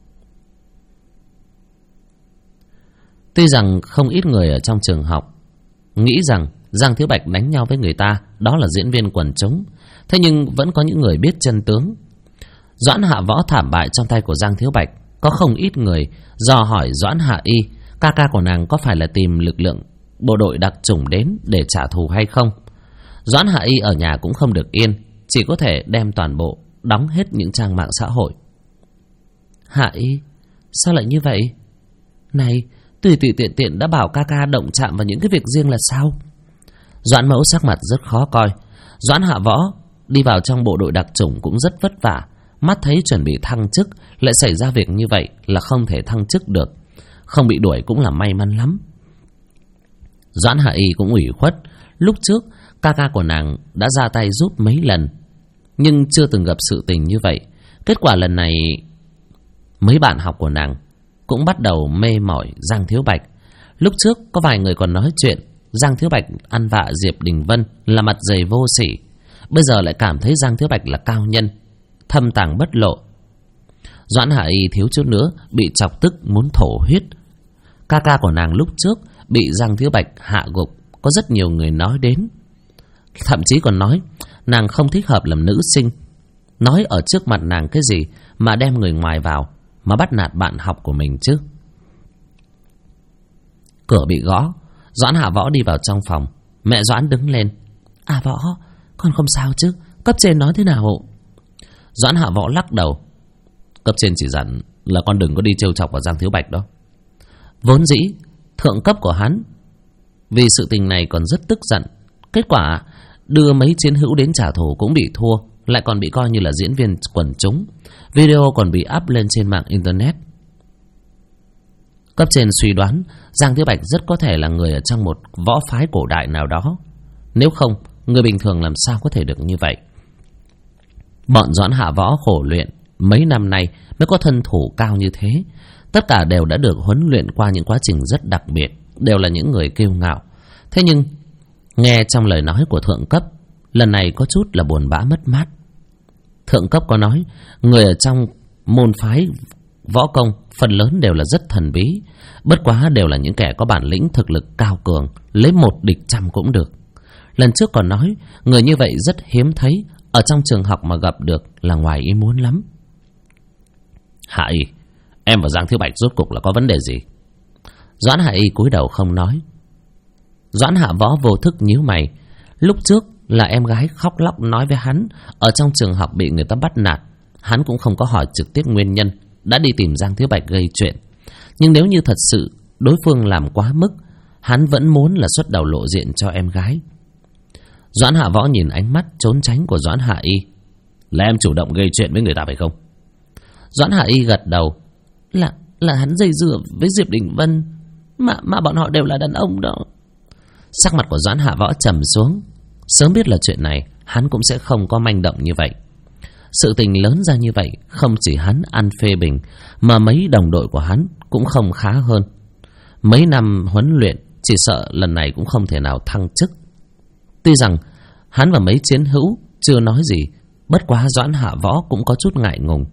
Tuy rằng không ít người ở trong trường học nghĩ rằng Giang Thiếu Bạch đánh nhau với người ta đó là diễn viên quần chúng, thế nhưng vẫn có những người biết chân tướng. Doãn Hạ Võ thảm bại trong tay của Giang Thiếu Bạch, có không ít người dò hỏi Doãn Hạ Y, ca ca của nàng có phải là tìm lực lượng bộ đội đặc chủng đến để trả thù hay không. Doãn Hạ Y ở nhà cũng không được yên, chỉ có thể đem toàn bộ đóng hết những trang mạng xã hội. Hạ Y, sao lại như vậy? Này, tùy tiện đã bảo ca ca động chạm vào những cái việc riêng là sao? Doãn Mẫu sắc mặt rất khó coi. Doãn Hạ Võ đi vào trong bộ đội đặc chủng cũng rất vất vả, mắt thấy chuẩn bị thăng chức lại xảy ra việc như vậy là không thể thăng chức được, không bị đuổi cũng là may mắn lắm. Doãn Hạ Y cũng ủy khuất, lúc trước ca ca của nàng đã ra tay giúp mấy lần nhưng chưa từng gặp sự tình như vậy. Kết quả lần này mấy bạn học của nàng cũng bắt đầu mê mỏi Giang Thiếu Bạch. Lúc trước có vài người còn nói chuyện Giang Thiếu Bạch ăn vạ Diệp Đình Vân là mặt dày vô sỉ, bây giờ lại cảm thấy Giang Thiếu Bạch là cao nhân, thâm tàng bất lộ. Doãn Hạ Y thiếu chút nữa bị chọc tức muốn thổ huyết. Ca ca của nàng lúc trước bị Giang Thiếu Bạch hạ gục, có rất nhiều người nói đến. Thậm chí còn nói nàng không thích hợp làm nữ sinh, nói ở trước mặt nàng cái gì mà đem người ngoài vào, mà bắt nạt bạn học của mình chứ. Cửa bị gõ, Doãn Hạ Võ đi vào trong phòng. Mẹ Doãn đứng lên. À Võ, con không sao chứ? Cấp trên nói thế nào? Doãn Hạ Võ lắc đầu. Cấp trên chỉ dặn là con đừng có đi trêu chọc vào Giang Thiếu Bạch đó. Vốn dĩ thượng cấp của hắn vì sự tình này còn rất tức giận. Kết quả đưa mấy chiến hữu đến trả thù cũng bị thua, lại còn bị coi như là diễn viên quần chúng. Video còn bị up lên trên mạng internet. Cấp trên suy đoán Giang Thiếu Bạch rất có thể là người ở trong một võ phái cổ đại nào đó. Nếu không, người bình thường làm sao có thể được như vậy. Bọn Doãn Hạ Võ khổ luyện mấy năm nay mới có thân thủ cao như thế. Tất cả đều đã được huấn luyện qua những quá trình rất đặc biệt, đều là những người kiêu ngạo. Thế nhưng nghe trong lời nói của thượng cấp, lần này có chút là buồn bã mất mát. Thượng cấp có nói người ở trong môn phái võ công phần lớn đều là rất thần bí, bất quá đều là những kẻ có bản lĩnh thực lực cao cường, lấy 1 địch 100 cũng được. Lần trước còn nói người như vậy rất hiếm thấy, ở trong trường học mà gặp được là ngoài ý muốn lắm. Hạ Y, em và Giang Thiếu Bạch rốt cục là có vấn đề gì? Doãn Hạ Y cúi đầu không nói. Doãn Hạ Võ vô thức nhíu mày. Lúc trước là em gái khóc lóc nói với hắn ở trong trường học bị người ta bắt nạt. Hắn cũng không có hỏi trực tiếp nguyên nhân, đã đi tìm Giang Thiếu Bạch gây chuyện. Nhưng nếu như thật sự đối phương làm quá mức, hắn vẫn muốn là xuất đầu lộ diện cho em gái. Doãn Hạ Võ nhìn ánh mắt trốn tránh của Doãn Hạ Y. Là em chủ động gây chuyện với người ta phải không? Doãn Hạ Y gật đầu. Là hắn dây dưa với Diệp Đình Vân, mà bọn họ đều là đàn ông đó. Sắc mặt của Doãn Hạ Võ trầm xuống. Sớm biết là chuyện này, hắn cũng sẽ không có manh động như vậy. Sự tình lớn ra như vậy, không chỉ hắn ăn phê bình, mà mấy đồng đội của hắn cũng không khá hơn. Mấy năm huấn luyện, chỉ sợ lần này cũng không thể nào thăng chức. Tuy rằng hắn và mấy chiến hữu chưa nói gì, bất quá Doãn Hạ Võ cũng có chút ngại ngùng.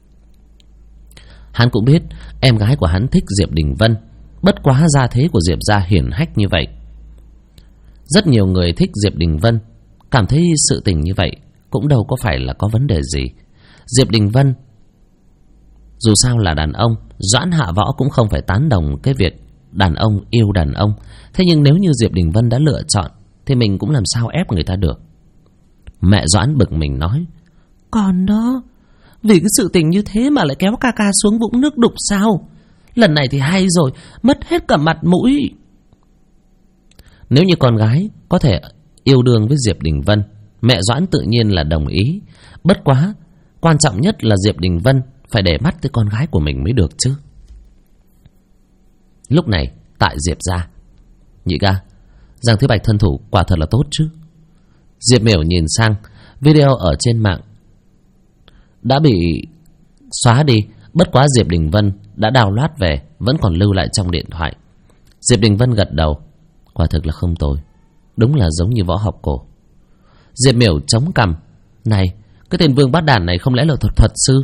Hắn cũng biết em gái của hắn thích Diệp Đình Vân, bất quá gia thế của Diệp gia hiển hách như vậy. Rất nhiều người thích Diệp Đình Vân, cảm thấy sự tình như vậy cũng đâu có phải là có vấn đề gì. Diệp Đình Vân dù sao là đàn ông, Doãn Hạ Võ cũng không phải tán đồng cái việc đàn ông yêu đàn ông. Thế nhưng nếu như Diệp Đình Vân đã lựa chọn thì mình cũng làm sao ép người ta được. Mẹ Doãn bực mình nói. Con đó, vì cái sự tình như thế mà lại kéo ca ca xuống vũng nước đục sao? Lần này thì hay rồi, mất hết cả mặt mũi. Nếu như con gái có thể yêu đương với Diệp Đình Vân, mẹ Doãn tự nhiên là đồng ý. Bất quá, quan trọng nhất là Diệp Đình Vân phải để mắt tới con gái của mình mới được chứ. Lúc này, tại Diệp gia. Nhị ca, Giang Thiếu Bạch thân thủ quả thật là tốt chứ. Diệp Miểu nhìn sang, video ở trên mạng đã bị xóa đi, bất quá Diệp Đình Vân đã download về, vẫn còn lưu lại trong điện thoại. Diệp Đình Vân gật đầu. Quả thực là không tồi, đúng là giống như võ học cổ. Diệp Miểu chống cằm. Này, cái tên Vương Bát Đàn này không lẽ là thuật sư?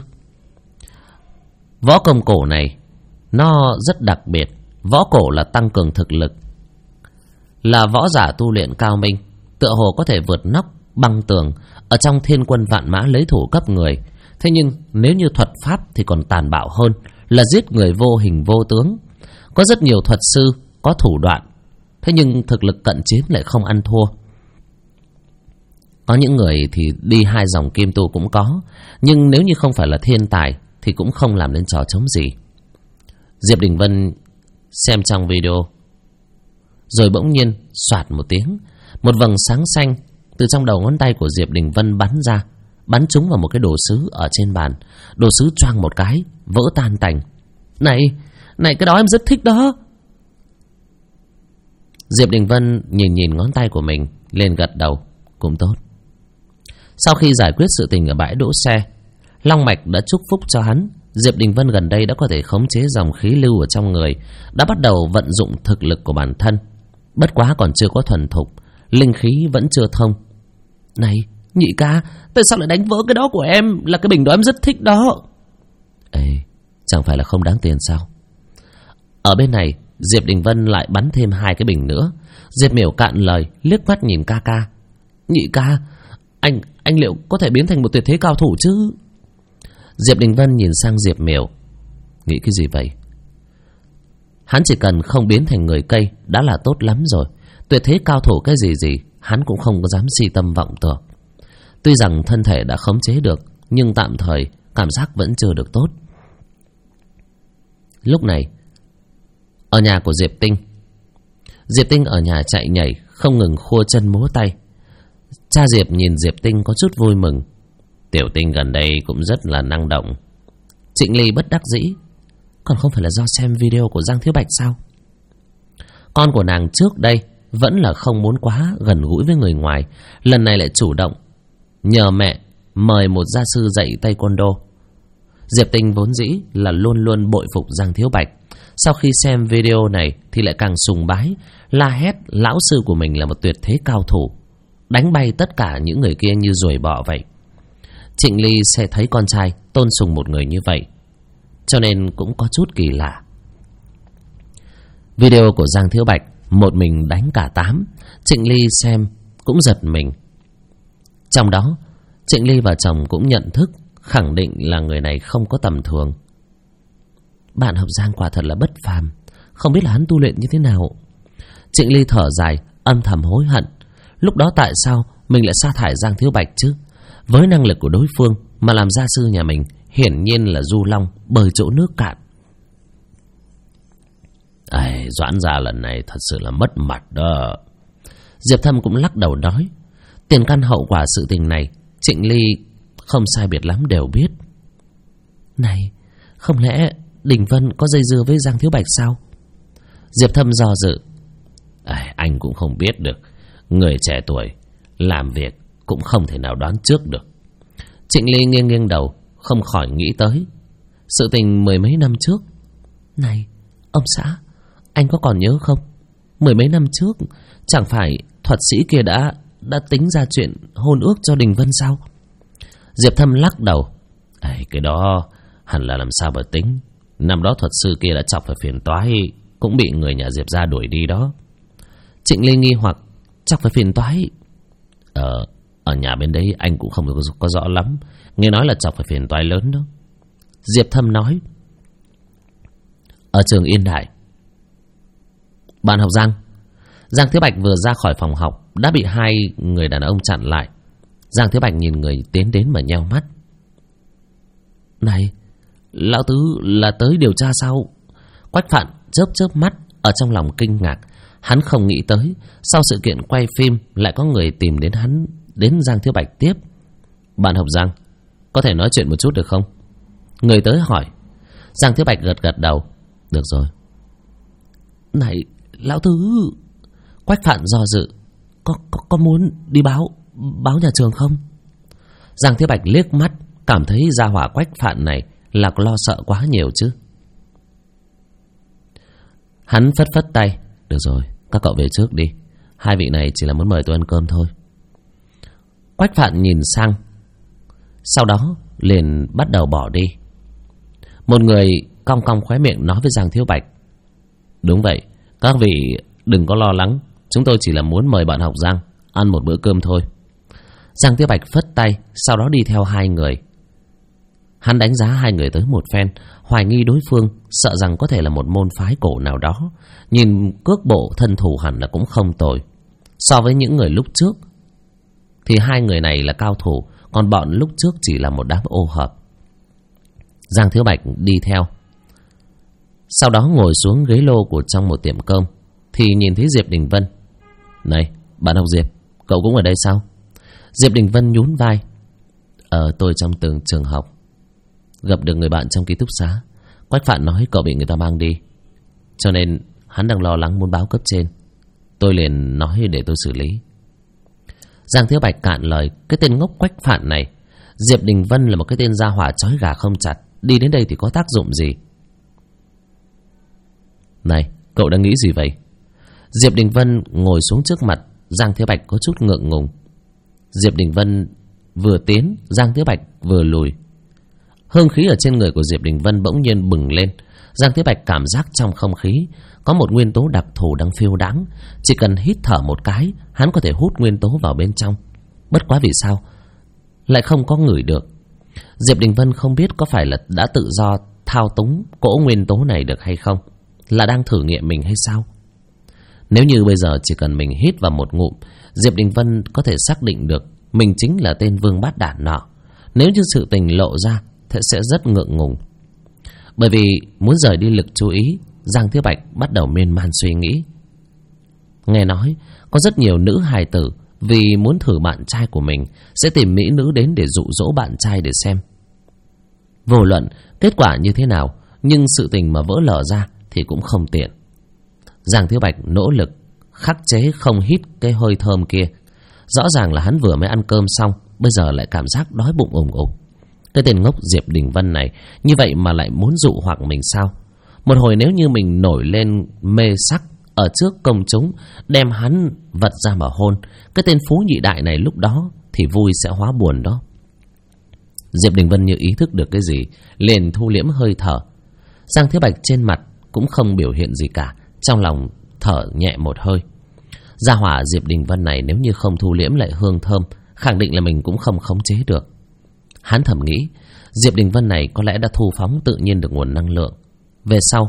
Võ công cổ này nó rất đặc biệt. Võ cổ là tăng cường thực lực, là võ giả tu luyện cao minh, tựa hồ có thể vượt nóc băng tường, ở trong thiên quân vạn mã lấy thủ cấp người. Thế nhưng nếu như thuật pháp thì còn tàn bạo hơn, là giết người vô hình vô tướng. Có rất nhiều thuật sư có thủ đoạn, thế nhưng thực lực cận chiến lại không ăn thua. Có những người thì đi 2 dòng kim tu cũng có, nhưng nếu như không phải là thiên tài thì cũng không làm nên trò trống gì. Diệp Đình Vân xem trong video, rồi bỗng nhiên xoạt một tiếng, một vầng sáng xanh từ trong đầu ngón tay của Diệp Đình Vân bắn ra, bắn trúng vào một cái đồ sứ ở trên bàn. Đồ sứ choang một cái, vỡ tan tành. Này, cái đó em rất thích đó. Diệp Đình Vân nhìn ngón tay của mình, lên gật đầu. Cũng tốt. Sau khi giải quyết sự tình ở bãi đỗ xe, Long Mạch đã chúc phúc cho hắn. Diệp Đình Vân gần đây đã có thể khống chế dòng khí lưu ở trong người, đã bắt đầu vận dụng thực lực của bản thân. Bất quá còn chưa có thuần thục, linh khí vẫn chưa thông. Này, nhị ca, tại sao lại đánh vỡ cái đó của em? Là cái bình đó em rất thích đó. Ê, chẳng phải là không đáng tiền sao? Ở bên này Diệp Đình Vân lại bắn thêm 2 cái bình nữa. Diệp Miểu cạn lời liếc mắt nhìn ca ca. Nhị ca, anh liệu có thể biến thành một tuyệt thế cao thủ chứ? Diệp Đình Vân nhìn sang Diệp Miểu. Nghĩ cái gì vậy? Hắn chỉ cần không biến thành người cây đã là tốt lắm rồi. Tuyệt thế cao thủ cái gì hắn cũng không có dám si tâm vọng tưởng. Tuy rằng thân thể đã khống chế được, nhưng tạm thời cảm giác vẫn chưa được tốt. Lúc này ở nhà của Diệp Tinh, Diệp Tinh ở nhà chạy nhảy, không ngừng khua chân múa tay. Cha Diệp nhìn Diệp Tinh có chút vui mừng. Tiểu Tinh gần đây cũng rất là năng động. Trịnh Ly bất đắc dĩ. Còn không phải là do xem video của Giang Thiếu Bạch sao? Con của nàng trước đây vẫn là không muốn quá gần gũi với người ngoài, lần này lại chủ động nhờ mẹ mời một gia sư dạy taekwondo. Diệp Tinh vốn dĩ là luôn luôn bội phục Giang Thiếu Bạch, sau khi xem video này thì lại càng sùng bái, la hét lão sư của mình là một tuyệt thế cao thủ, đánh bay tất cả những người kia như ruồi bọ vậy. Trịnh Ly sẽ thấy con trai tôn sùng một người như vậy, cho nên cũng có chút kỳ lạ. Video của Giang Thiếu Bạch một mình đánh cả 8, Trịnh Ly xem cũng giật mình. Trong đó Trịnh Ly và chồng cũng nhận thức, khẳng định là người này không có tầm thường. Bạn học Giang quả thật là bất phàm, không biết là hắn tu luyện như thế nào. Trịnh Ly thở dài, âm thầm hối hận. Lúc đó tại sao mình lại sa thải Giang Thiếu Bạch chứ? Với năng lực của đối phương mà làm gia sư nhà mình hiển nhiên là du long bơi chỗ nước cạn. Doãn gia lần này thật sự là mất mặt đó. Diệp Thâm cũng lắc đầu nói, tiền căn hậu quả sự tình này Trịnh Ly không sai biệt lắm đều biết. Này, không lẽ Đình Vân có dây dưa với Giang Thiếu Bạch sao? Diệp Thâm do dự. Anh cũng không biết được. Người trẻ tuổi làm việc cũng không thể nào đoán trước được. Trịnh Ly nghiêng nghiêng đầu, không khỏi nghĩ tới sự tình 10 mấy năm trước. Này, ông xã, anh có còn nhớ không? 10 mấy năm trước, chẳng phải thuật sĩ kia đã tính ra chuyện hôn ước cho Đình Vân sao? Diệp Thâm lắc đầu. Cái đó hẳn là làm sao mà tính. Năm đó thuật sư kia đã chọc phải phiền toái, cũng bị người nhà Diệp gia đuổi đi đó. Trịnh Ly nghi hoặc, chọc phải phiền toái? Ở nhà bên đấy anh cũng không có rõ lắm, nghe nói là chọc phải phiền toái lớn đó. Diệp Thâm nói. Ở trường Yên Đại, bạn học Giang Thiếu Bạch vừa ra khỏi phòng học đã bị 2 người đàn ông chặn lại. Giang Thiếu Bạch nhìn người tiến đến mà nheo mắt. Này, lão tứ là tới điều tra sao? Quách Phạn chớp mắt ở trong lòng kinh ngạc. Hắn không nghĩ tới sau sự kiện quay phim lại có người tìm đến hắn, đến Giang Thiếu Bạch tiếp. Bạn học Giang, có thể nói chuyện một chút được không? Người tới hỏi. Giang Thiếu Bạch gật đầu. Được rồi. Này, lão tứ. Quách Phạn do dự. Có muốn đi báo nhà trường không? Giang Thiếu Bạch liếc mắt, cảm thấy gia hỏa Quách Phạn này là lo sợ quá nhiều chứ. Hắn phất tay. Được rồi, các cậu về trước đi. 2 vị này chỉ là muốn mời tôi ăn cơm thôi. Quách Phạn nhìn sang, sau đó liền bắt đầu bỏ đi. Một người cong cong khóe miệng nói với Giang Thiếu Bạch. Đúng vậy, các vị đừng có lo lắng, chúng tôi chỉ là muốn mời bạn học Giang ăn một bữa cơm thôi. Giang Thiếu Bạch phất tay, sau đó đi theo 2 người. Hắn đánh giá 2 người tới một phen, hoài nghi đối phương, sợ rằng có thể là một môn phái cổ nào đó. Nhìn cước bộ thân thủ hẳn là cũng không tồi. So với những người lúc trước thì 2 người này là cao thủ, còn bọn lúc trước chỉ là một đám ô hợp. Giang Thiếu Bạch đi theo, sau đó ngồi xuống ghế lô của trong một tiệm cơm, thì nhìn thấy Diệp Đình Vân. Này, bạn học Diệp, cậu cũng ở đây sao? Diệp Đình Vân nhún vai. Tôi trong trường học gặp được người bạn trong ký túc xá. Quách Phạn nói cậu bị người ta mang đi, cho nên hắn đang lo lắng muốn báo cấp trên. Tôi liền nói để tôi xử lý. Giang Thiếu Bạch cạn lời. Cái tên ngốc Quách Phạn này, Diệp Đình Vân là một cái tên gia hỏa trói gà không chặt, đi đến đây thì có tác dụng gì? Này, cậu đang nghĩ gì vậy? Diệp Đình Vân ngồi xuống trước mặt Giang Thiếu Bạch có chút ngượng ngùng. Diệp Đình Vân vừa tiến, Giang Thiếu Bạch vừa lùi. Hương khí ở trên người của Diệp Đình Vân bỗng nhiên bừng lên. Giang Thiếu Bạch cảm giác trong không khí có một nguyên tố đặc thù đang phiêu đãng. Chỉ cần hít thở một cái, hắn có thể hút nguyên tố vào bên trong. Bất quá vì sao lại không có ngửi được? Diệp Đình Vân không biết có phải là đã tự do thao túng cỗ nguyên tố này được hay không, là đang thử nghiệm mình hay sao? Nếu như bây giờ chỉ cần mình hít vào một ngụm, Diệp Đình Vân có thể xác định được mình chính là tên vương bát đản nọ. Nếu như sự tình lộ ra thì sẽ rất ngượng ngùng. Bởi vì muốn rời đi lực chú ý, Giang Thiếu Bạch bắt đầu miên man suy nghĩ. Nghe nói có rất nhiều nữ hài tử vì muốn thử bạn trai của mình sẽ tìm mỹ nữ đến để dụ dỗ bạn trai để xem. Vô luận kết quả như thế nào, nhưng sự tình mà vỡ lở ra thì cũng không tiện. Giang Thiếu Bạch nỗ lực khắc chế không hít cái hơi thơm kia. Rõ ràng là hắn vừa mới ăn cơm xong, bây giờ lại cảm giác đói bụng ủng ục. Cái tên ngốc Diệp Đình Vân này như vậy mà lại muốn dụ hoặc mình sao? Một hồi nếu như mình nổi lên mê sắc ở trước công chúng, đem hắn vật ra mà hôn, cái tên phú nhị đại này lúc đó thì vui sẽ hóa buồn đó. Diệp Đình Vân như ý thức được cái gì, liền thu liễm hơi thở. Giang Thiếu Bạch trên mặt cũng không biểu hiện gì cả, trong lòng thở nhẹ một hơi. Gia hỏa Diệp Đình Vân này nếu như không thu liễm lại hương thơm, khẳng định là mình cũng không khống chế được. Hắn thầm nghĩ, Diệp Đình Vân này có lẽ đã thu phóng tự nhiên được nguồn năng lượng. Về sau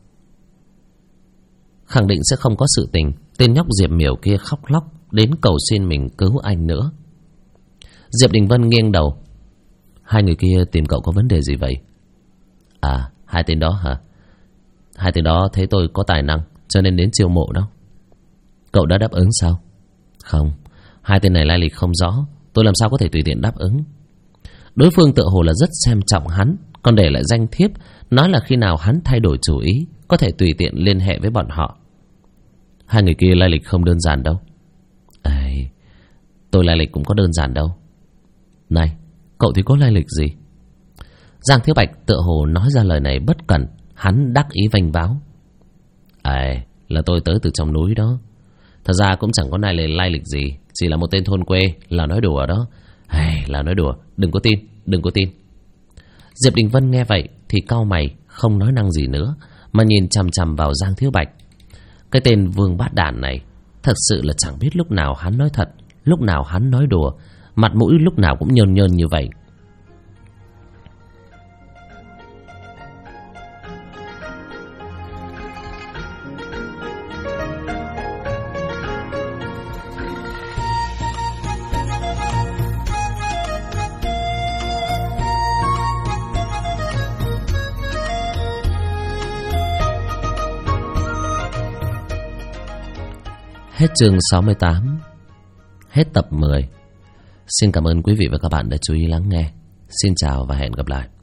khẳng định sẽ không có sự tình tên nhóc Diệp Miểu kia khóc lóc đến cầu xin mình cứu anh nữa. Diệp Đình Vân nghiêng đầu. Hai người kia tìm cậu có vấn đề gì vậy? À, hai tên đó hả? Hai tên đó thấy tôi có tài năng cho nên đến chiêu mộ đó. Cậu đã đáp ứng sao? Không, hai tên này lai lịch không rõ, tôi làm sao có thể tùy tiện đáp ứng. Đối phương tựa hồ là rất xem trọng hắn, còn để lại danh thiếp, nói là khi nào hắn thay đổi chủ ý có thể tùy tiện liên hệ với bọn họ. Hai người kia lai lịch không đơn giản đâu. Ây, tôi lai lịch cũng có đơn giản đâu. Này, cậu thì có lai lịch gì? Giang Thiếu Bạch tựa hồ nói ra lời này bất cẩn, hắn đắc ý vênh váo. Là tôi tới từ trong núi đó. Thật ra cũng chẳng có lai lịch gì, chỉ là một tên thôn quê, là nói đùa đó. Là nói đùa, đừng có tin, đừng có tin. Diệp Đình Vân nghe vậy thì cau mày, không nói năng gì nữa, mà nhìn chằm chằm vào Giang Thiếu Bạch. Cái tên vương bát đản này thật sự là chẳng biết lúc nào hắn nói thật, lúc nào hắn nói đùa, mặt mũi lúc nào cũng nhơn nhơn như vậy. Hết chương 68. Hết tập 10. Xin cảm ơn quý vị và các bạn đã chú ý lắng nghe. Xin chào và hẹn gặp lại.